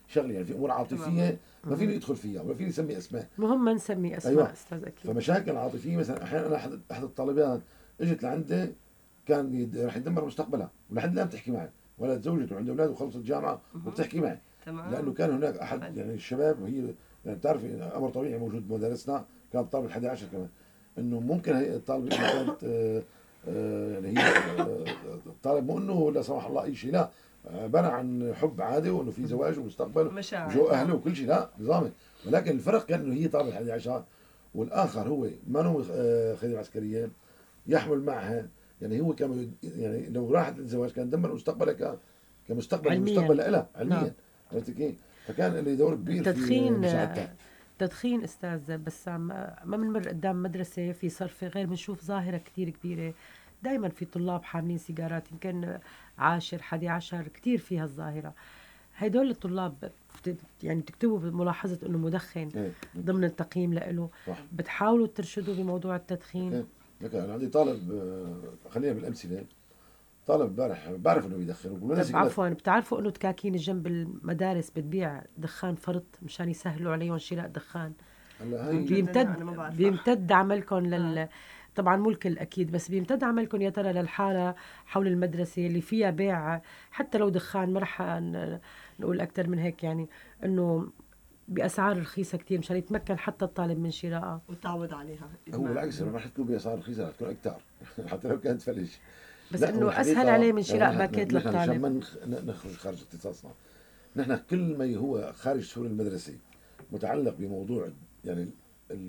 Speaker 4: شغله، يعني في امور عاطفيه ما فيني يدخل فيها ولا فيني يسمي اسماء.
Speaker 2: مهم ما نسمي اسماء.
Speaker 4: أيوة.
Speaker 2: استاذ اكيد.
Speaker 4: فمشاكل عاطفيه مثلا احيانا انا احد احد الطالبات اجت لعندي كان يد- رح يدمر مستقبلها ولحد الان بتحكي معي، ولا تزوجت وعندها اولاد وخلصت جامعه وبتحكي معي.
Speaker 3: تمام.
Speaker 4: لانه كان هناك احد
Speaker 3: حلو.
Speaker 4: يعني الشباب، وهي يعني بتعرف امر طبيعي موجود بمدارسنا، كان طالب الحادي عشر كمان، انه ممكن هي الطالبه اللي كانت آه، آه، يعني هي آه، الطالب مو انه لا سمح الله اي شيء، لا، عباره عن حب عادي وانه في زواج ومستقبل
Speaker 3: مشاعر.
Speaker 4: وجو اهله وكل شيء، لا نظامي. ولكن الفرق كان انه هي طالب الحادي عشر والاخر هو ما هو آه، خريج عسكريين يحمل معها، يعني هو كان يعني لو راحت للزواج كان دمر مستقبلها ك- كمستقبل
Speaker 2: علمياً.
Speaker 4: مستقبل لها
Speaker 2: نعم.
Speaker 4: علميا. عرفت كيف؟ فكان له دور كبير في
Speaker 2: التدخين
Speaker 4: مساعدتها.
Speaker 2: تدخين استاذ بسام، ما بنمر قدام مدرسه في صرفه غير بنشوف ظاهره كتير كبيره. دائما في طلاب حاملين سيجارات، يمكن عاشر حادي عشر كتير فيها الظاهره. هدول الطلاب بت- يعني بتكتبوا بملاحظه انه مدخن
Speaker 4: إيه.
Speaker 2: ضمن التقييم له،
Speaker 4: صح.
Speaker 2: بتحاولوا ترشدوا بموضوع التدخين؟
Speaker 4: إيه. لك انا عندي طالب، آه، خلينا بالامثله، طالب امبارح بعرف انه بيدخن وبقول له
Speaker 2: طب عفوا، بتعرفوا انه تكاكين جنب المدارس بتبيع دخان فرط مشان يسهلوا عليهم شراء دخان؟
Speaker 4: هلا هي
Speaker 2: بيمتد
Speaker 3: أنا ما بعرف.
Speaker 2: بيمتد عملكم لل طبعا مو الكل اكيد، بس بيمتد عملكم يا ترى للحاره حول المدرسه اللي فيها بيع حتى لو دخان، ما رح ن- نقول اكثر من هيك، يعني انه باسعار رخيصه كثير مشان يتمكن حتى الطالب من شرائها.
Speaker 3: وتعود عليها.
Speaker 4: هو بالعكس ما راح تكون باسعار رخيصه، رح تكون اكثر حتى لو كانت فلج.
Speaker 2: بس
Speaker 4: لا، هو
Speaker 2: انه
Speaker 4: الحقيقة-
Speaker 2: اسهل عليه من شراء
Speaker 4: نحن-
Speaker 2: باكيت
Speaker 4: نحن عشان
Speaker 2: للطالب.
Speaker 4: ما نخ- نخرج خارج اختصاصنا، نحن كل ما هو خارج سور المدرسه متعلق بموضوع يعني ال-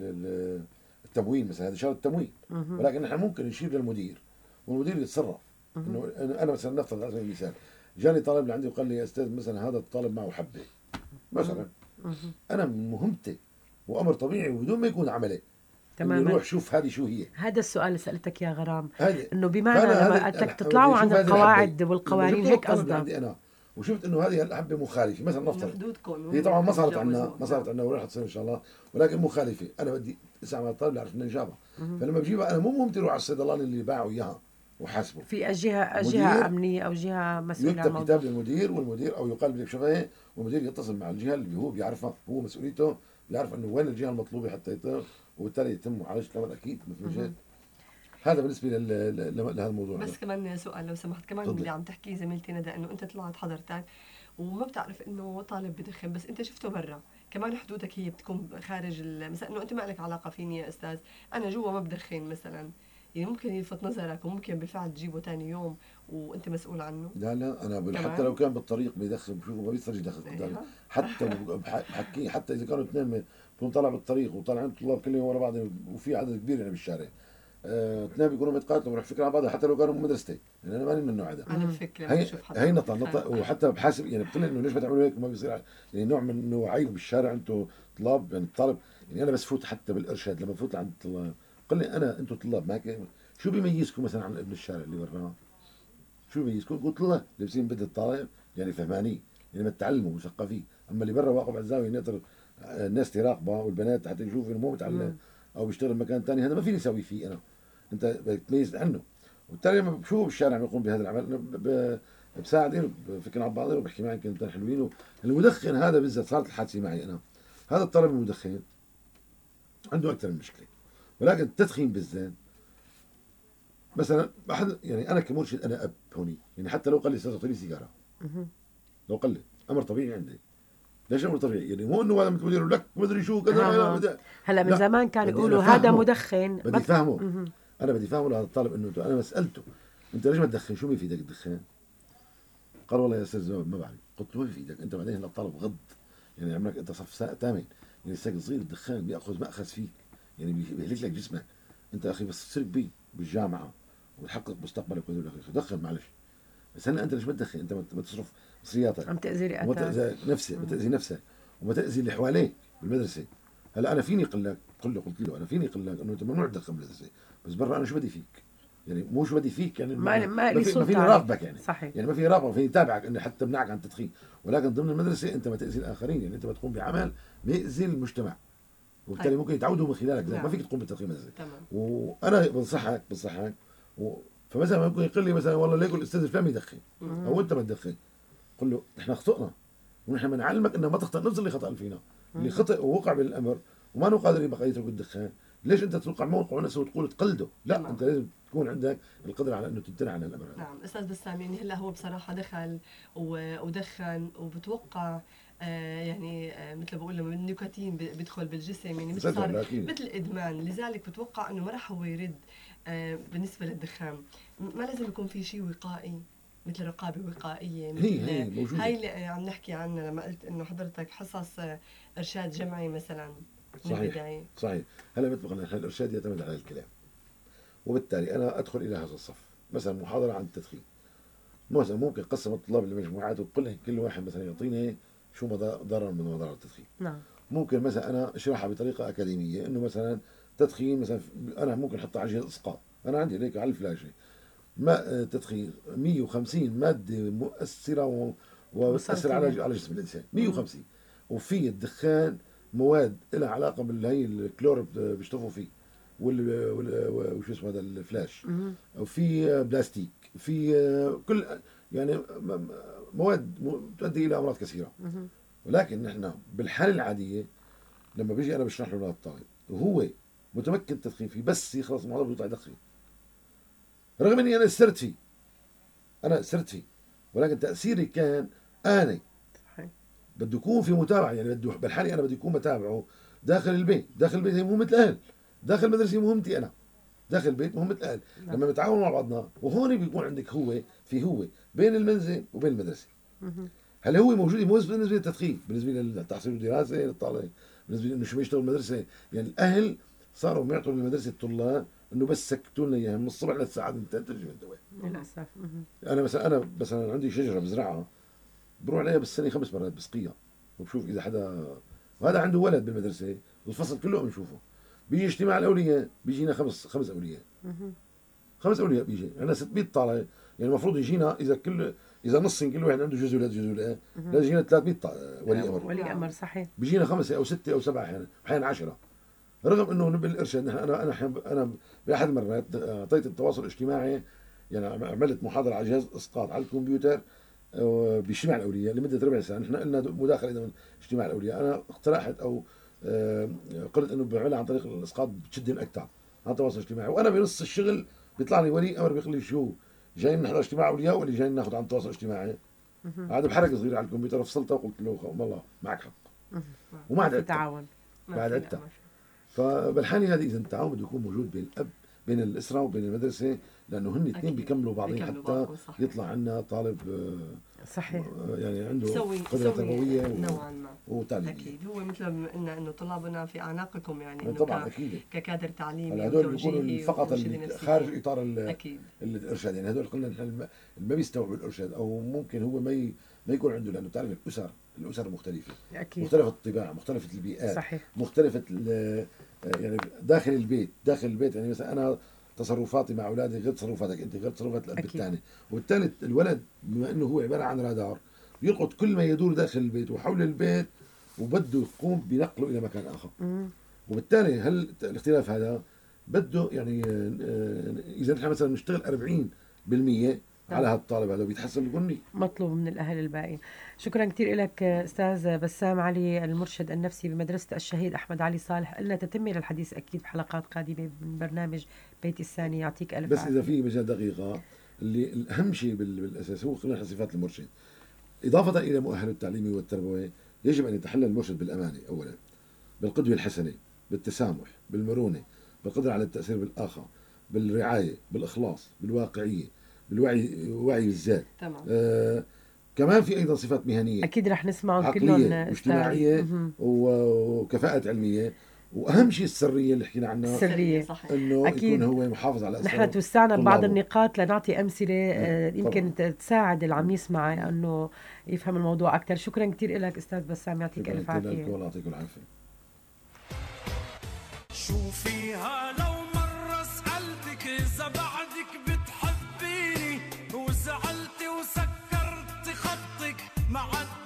Speaker 4: ال- التموين مثلا، هذا شغله التموين، ولكن نحن ممكن نشير للمدير والمدير يتصرف. انه انا أنا مثلا نفترض على سبيل المثال جاني طالب لعندي وقال لي يا استاذ مثلا هذا الطالب معه حبه مثلا، انا من مهمتي وامر طبيعي وبدون ما يكون عملي
Speaker 2: تماما.
Speaker 4: تماما روح شوف هذه شو هي
Speaker 2: هذا السؤال اللي سالتك يا غرام،
Speaker 4: هذه.
Speaker 2: انه بمعنى
Speaker 4: فأنا
Speaker 2: لما
Speaker 4: هذه-
Speaker 2: قلت لك
Speaker 4: أنا-
Speaker 2: تطلعوا
Speaker 4: بدي
Speaker 2: عن
Speaker 4: أشوف هذه
Speaker 2: القواعد
Speaker 4: الحبة.
Speaker 2: والقوانين،
Speaker 4: لما
Speaker 2: هيك
Speaker 4: جبت الطالب
Speaker 2: قصدك؟
Speaker 4: عندي انا وشفت انه هذه الحبه مخالفه مثلا نفترض،
Speaker 3: حدودكم
Speaker 4: هي طبعا ما صارت عندنا
Speaker 3: تجاوزوها.
Speaker 4: ما صارت عندنا ولا حتصير ان شاء الله، ولكن مخالفه، انا بدي اسمع من الطالب يعرف منين جابها. فلما بجيبها انا مو ممكن اروح على الصيدلاني اللي باعوا اياها وحاسبه،
Speaker 2: في جهه
Speaker 4: مدير
Speaker 2: جهه امنيه او جهه مسؤوله عن
Speaker 4: يكتب
Speaker 2: الموضوع.
Speaker 4: كتاب للمدير والمدير او يقال بدك شوفها هي، والمدير يتصل مع الجهه اللي هو بيعرفها، هو مسؤوليته بيعرف انه وين الجهه المطلوبه حتى يتم، وبالتالي يتم معالجه كمان اكيد مثل ما جيت. هذا بالنسبه لل- لل- لهذا الموضوع.
Speaker 3: بس كمان سؤال لو سمحت، كمان
Speaker 4: تفضل.
Speaker 3: اللي عم تحكيه زميلتي ندى انه انت طلعت حضرتك وما بتعرف انه طالب بدخن، بس انت شفته برا، كمان حدودك هي بتكون خارج ال- مثلا انه انت ما لك علاقه فيني يا استاذ، انا جوا ما بدخن مثلا، يعني ممكن يلفت نظرك وممكن بالفعل تجيبه ثاني يوم وانت مسؤول عنه.
Speaker 4: لا لا انا بقول
Speaker 3: كمان؟
Speaker 4: حتى لو كان بالطريق بيدخن بشوفه ما بيصير يدخن قدامي،
Speaker 3: أيوة.
Speaker 4: حتى بح- بحكيه، حتى اذا كانوا اثنين بكون طالع بالطريق وطالعين طلاب كل يوم ورا بعض وفي عدد كبير يعني بالشارع، آه، اثنين بيكونوا بيتقاتلوا بيروح فكره على بعض حتى لو كانوا من مدرستي، يعني انا ماني من النوع هذا.
Speaker 3: على فكره
Speaker 4: هي
Speaker 3: بشوف حدا
Speaker 4: هي نطق
Speaker 3: بدخن.
Speaker 4: نطق وحتى بحاسب يعني بقول انه ليش بتعملوا هيك، ما بيصير يعني نوع من انه عيب بالشارع انتم طلاب، يعني الطالب يعني انا بس فوت حتى بالارشاد لما فوت لعند الطلاب قال لي انا انتم طلاب ما هيك، شو بيميزكم مثلا عن ابن الشارع اللي برا؟ شو بيميزكم؟ قلت له لابسين بدل الطالب يعني فهمانين يعني متعلموا مثقفين، اما اللي برا واقف على الزاويه ناطر الناس تراقبه والبنات حتى يشوفوا انه مو متعلم او بيشتغل مكان ثاني، هذا ما فيني اسوي فيه انا، انت بتميز عنه. وبالتالي لما بشوفه بالشارع بيقوم بهذا العمل أنا ب- ب- بساعده بفكر على بعضه وبحكي معي كلمتين حلوين. المدخن هذا بالذات صارت الحادثه معي انا، هذا الطالب المدخن عنده اكثر من مشكله، ولكن التدخين بالذات مثلا احد يعني انا كمرشد انا اب هوني، يعني حتى لو قال لي استاذ اعطيني سيجاره، لو قال لي امر طبيعي عندي، ليش امر طبيعي؟ يعني مو انه هذا مثل مدير لك ما ادري شو كذا،
Speaker 2: آه.
Speaker 4: لا، بدي-
Speaker 2: هلا من
Speaker 4: لا،
Speaker 2: زمان كانوا
Speaker 4: بدي
Speaker 2: يقولوا
Speaker 4: أنا
Speaker 2: هذا
Speaker 4: فهمه.
Speaker 2: مدخن
Speaker 4: بدي
Speaker 2: بط-
Speaker 4: فهمه،
Speaker 2: مهم.
Speaker 4: انا بدي فهمه لهذا الطالب انه انا مسالته انت ليش ما تدخن؟ شو بيفيدك الدخان؟ قال والله يا استاذ ما بعرف. قلت له ما بيفيدك انت بعدين الطالب غض، يعني عمرك انت صف ثامن، يعني لسه صغير الدخان بياخذ ماخذ فيك، يعني بيهلك لك جسمك، انت اخي بس تصير بي بالجامعه وتحقق مستقبلك وهذول اخي دخن معلش، بس هلا انت ليش ما تدخن؟ انت ما تصرف مصرياتك
Speaker 2: عم تأذي
Speaker 4: وما
Speaker 2: رئتك.
Speaker 4: تأذي نفسك، ما تأذي نفسك وما تأذي اللي حواليك بالمدرسة. هلا أنا فيني أقول لك، قل له قلت له أنا فيني أقول لك إنه أنت ممنوع تدخن بالمدرسة، بس برا أنا شو بدي فيك؟ يعني مو شو بدي فيك يعني
Speaker 2: ما- ما لي
Speaker 4: في ما
Speaker 2: سلطة
Speaker 4: فيني
Speaker 2: عليك.
Speaker 4: راقبك يعني
Speaker 2: صحيح.
Speaker 4: يعني ما في راقبة فيني تابعك إني حتى أمنعك عن التدخين، ولكن ضمن المدرسة أنت ما تأذي الآخرين، يعني أنت بتقوم بعمل بيأذي المجتمع وبالتالي
Speaker 3: طيب.
Speaker 4: ممكن يتعودوا من خلالك زي ما
Speaker 3: نعم.
Speaker 4: فيك تقوم بالتدخين بالمدرسة.
Speaker 3: تمام.
Speaker 4: وأنا بنصحك بنصحك و... فمثلا ممكن يقول لي مثلا والله ليكو الأستاذ الفلاني يدخن أو أنت ما تدخن، قل له احنا اخطأنا، ونحن بنعلمك انه ما تخطئ نفس اللي خطأ فينا، اللي خطأ ووقع بالامر وما نقدر قادر يبقى يترك الدخان. ليش انت توقع موقع نفسه وتقول تقلده؟ لا
Speaker 3: تمام.
Speaker 4: انت لازم تكون عندك القدره على انه تمتنع عن الامر هذا.
Speaker 3: نعم استاذ بسام، يعني هلا هو بصراحه دخل و- ودخن وبتوقع آه يعني آه مثل بقول لما النيكوتين ب- بيدخل بالجسم، يعني مثل
Speaker 4: صدق
Speaker 3: صار
Speaker 4: أكيد.
Speaker 3: مثل ادمان، لذلك بتوقع انه ما راح هو يرد. آه بالنسبه للدخان م- ما لازم يكون في شيء وقائي مثل رقابه وقائيه مثل
Speaker 4: هي هي موجوده.
Speaker 3: هاي اللي عم نحكي عنها لما قلت انه حضرتك حصص آه، ارشاد جمعي مثلا من
Speaker 4: صحيح.
Speaker 3: البدايه.
Speaker 4: صحيح. هلا مثل ما قلنا نحن الارشاد يعتمد على الكلام، وبالتالي انا ادخل الى هذا الصف مثلا محاضره عن التدخين، مثلا ممكن قسم الطلاب لمجموعات وقل لهم كل واحد مثلا يعطيني شو مضا- ضرر من مضار التدخين.
Speaker 2: نعم.
Speaker 4: ممكن مثلا انا اشرحها بطريقه اكاديميه انه مثلا تدخين مثلا انا ممكن احطها على جهاز اسقاط، انا عندي هيك على الفلاشه ما تدخين مية وخمسين ماده مؤثره و- وتاثر على على جسم الانسان مية وخمسين، وفي الدخان مواد لها علاقه بالهي الكلور بيشطفوا فيه وال وال- وشو اسمه هذا الفلاش، وفي بلاستيك، في كل يعني م- م- مواد م- تؤدي الى امراض كثيره. ولكن نحن بالحاله العاديه لما بيجي انا بشرح له للطالب وهو متمكن التدخين فيه بس يخلص المحاضره بيطلع يدخن، رغم اني انا سرت فيه انا سرت فيه ولكن تاثيري كان اني
Speaker 2: صحيح.
Speaker 4: بده يكون في متابعه، يعني بده بالحالي انا بدي يكون بتابعه داخل البيت، داخل البيت هي مهمه الاهل، داخل المدرسه مهمتي انا، داخل البيت مهمه الاهل. لما بنتعاون مع بعضنا وهون بيكون عندك هو في هو بين المنزل وبين المدرسه. هل هو موجود مو بس بالنسبه للتدخين، بالنسبه للتحصيل والدراسه للطالب، بالنسبه انه شو بيشتغل المدرسه، يعني الاهل صاروا بيعطوا للمدرسه الطلاب انه بس سكتوا لنا اياها من الصبح للساعه اثنين ترجم الدواء.
Speaker 2: للاسف. مهم.
Speaker 4: انا مثلا انا مثلا عندي شجره بزرعها بروح عليها بالسنه خمس مرات بسقيها وبشوف اذا حدا، وهذا عنده ولد بالمدرسه والفصل كله بنشوفه، بيجي اجتماع الاولياء بيجينا خمس خمس اولياء خمس اولياء بيجي عندنا ستمية طالب، يعني المفروض يجينا اذا كل اذا نص كل واحد عنده جزء ولد جزء ولد لازم يجينا ثلاثمية طا- ولي امر،
Speaker 2: ولي امر صحيح.
Speaker 4: بيجينا خمسه او سته او سبعه احيانا احيانا عشره، رغم انه بالارشاد نحن انا انا انا باحد المرات اعطيت التواصل الاجتماعي، يعني عملت محاضره على جهاز اسقاط على الكمبيوتر آه، باجتماع الاولياء لمده ربع ساعه، نحن قلنا مداخله اذا من اجتماع الاولياء، انا اقترحت او آه، قلت انه بعملها عن طريق الاسقاط بتشدهم اكثر عن تواصل اجتماعي، وانا بنص الشغل بيطلع لي ولي امر بيقول لي شو جايين نحضر اجتماع اولياء ولا جايين ناخذ عن تواصل اجتماعي؟ هذا بحركه صغيره على الكمبيوتر فصلته وقلت له والله معك حق وما عاد
Speaker 2: في
Speaker 4: عدتها.
Speaker 2: تعاون.
Speaker 4: بعد عدتها. فبالحالة هذه إذا التعاون بده يكون موجود بين الأب بين الأسرة وبين المدرسة، لأنه هن الاثنين بيكملوا بعضهم حتى يطلع عنا طالب آه،
Speaker 2: صحيح.
Speaker 4: آه، يعني عنده
Speaker 3: سوي
Speaker 4: قدرة
Speaker 3: سوي
Speaker 4: تربوية
Speaker 3: نوعا ما.
Speaker 4: وتعليمية.
Speaker 3: اكيد هو مثل ما قلنا انه طلابنا في اعناقكم، يعني انه
Speaker 4: طبعا
Speaker 3: ك-
Speaker 4: أكيد.
Speaker 3: ككادر تعليمي
Speaker 4: هلا هدول بيكونوا
Speaker 3: وتوجيهي
Speaker 4: فقط
Speaker 3: ومرشد
Speaker 4: اللي
Speaker 3: نفسي.
Speaker 4: خارج إطار ال-
Speaker 3: اكيد
Speaker 4: الإرشاد، يعني هدول قلنا نحن الم- ما بيستوعبوا الإرشاد أو ممكن هو ما ي- ما يكون عنده، لأنه بتعرف الأسر الأسر مختلفة،
Speaker 2: اكيد.
Speaker 4: مختلفة الطباع، مختلفة البيئات،
Speaker 2: صحيح.
Speaker 4: مختلفة ال- يعني داخل البيت داخل البيت يعني مثلا انا تصرفاتي مع اولادي غير تصرفاتك انت، غير تصرفات الاب
Speaker 2: أكيد.
Speaker 4: الثاني، وبالتالي الولد بما انه هو عباره عن رادار بيلقط كل ما يدور داخل البيت وحول البيت وبده يقوم بنقله الى مكان اخر. وبالتالي هل الاختلاف هذا بده يعني آه، اذا نحن مثلا نشتغل أربعين بالمية على هذا الطالب هذا بيتحسن البني.
Speaker 2: مطلوب من الأهل الباقي. شكرا كثير لك أستاذ بسام علي المرشد النفسي بمدرسة الشهيد أحمد علي صالح. قلنا تتمي للحديث أكيد بحلقات قادمة من برنامج بيت الثاني. يعطيك ألف
Speaker 4: بس
Speaker 2: عافية.
Speaker 4: إذا في مجال دقيقة، اللي الأهم شيء بال- بالأساس هو خلينا صفات المرشد، إضافة إلى مؤهله التعليمي والتربوي يجب أن يتحلى المرشد بالأمانة أولا، بالقدوة الحسنة، بالتسامح، بالمرونة، بالقدرة على التأثير بالآخر، بالرعاية، بالإخلاص، بالواقعية، بالوعي وعي بالذات.
Speaker 3: تمام.
Speaker 4: آه كمان في أيضا صفات مهنية
Speaker 2: أكيد رح نسمعهم كلهم
Speaker 4: عقلية واجتماعية و- وكفاءة علمية، واهم شيء السريه اللي حكينا عنها،
Speaker 2: السرية.
Speaker 3: صحيح.
Speaker 4: انه
Speaker 2: أكيد.
Speaker 4: يكون هو محافظ على اسراره.
Speaker 2: نحن توسعنا ببعض
Speaker 4: طلابه.
Speaker 2: النقاط لنعطي أمثلة آه،
Speaker 4: طبعاً.
Speaker 2: يمكن تساعد اللي عم يسمع أنه يفهم الموضوع أكثر. شكرا كثير لك أستاذ بسام. يعطيك
Speaker 4: شكراً
Speaker 2: ألف
Speaker 4: كثير لك
Speaker 2: عافية.
Speaker 4: والله يعطيك العافيه.
Speaker 7: شو فيها لو مرة سألتك إذا بعدك بتحبيني وزعلتي وسكرت خطك ما عاد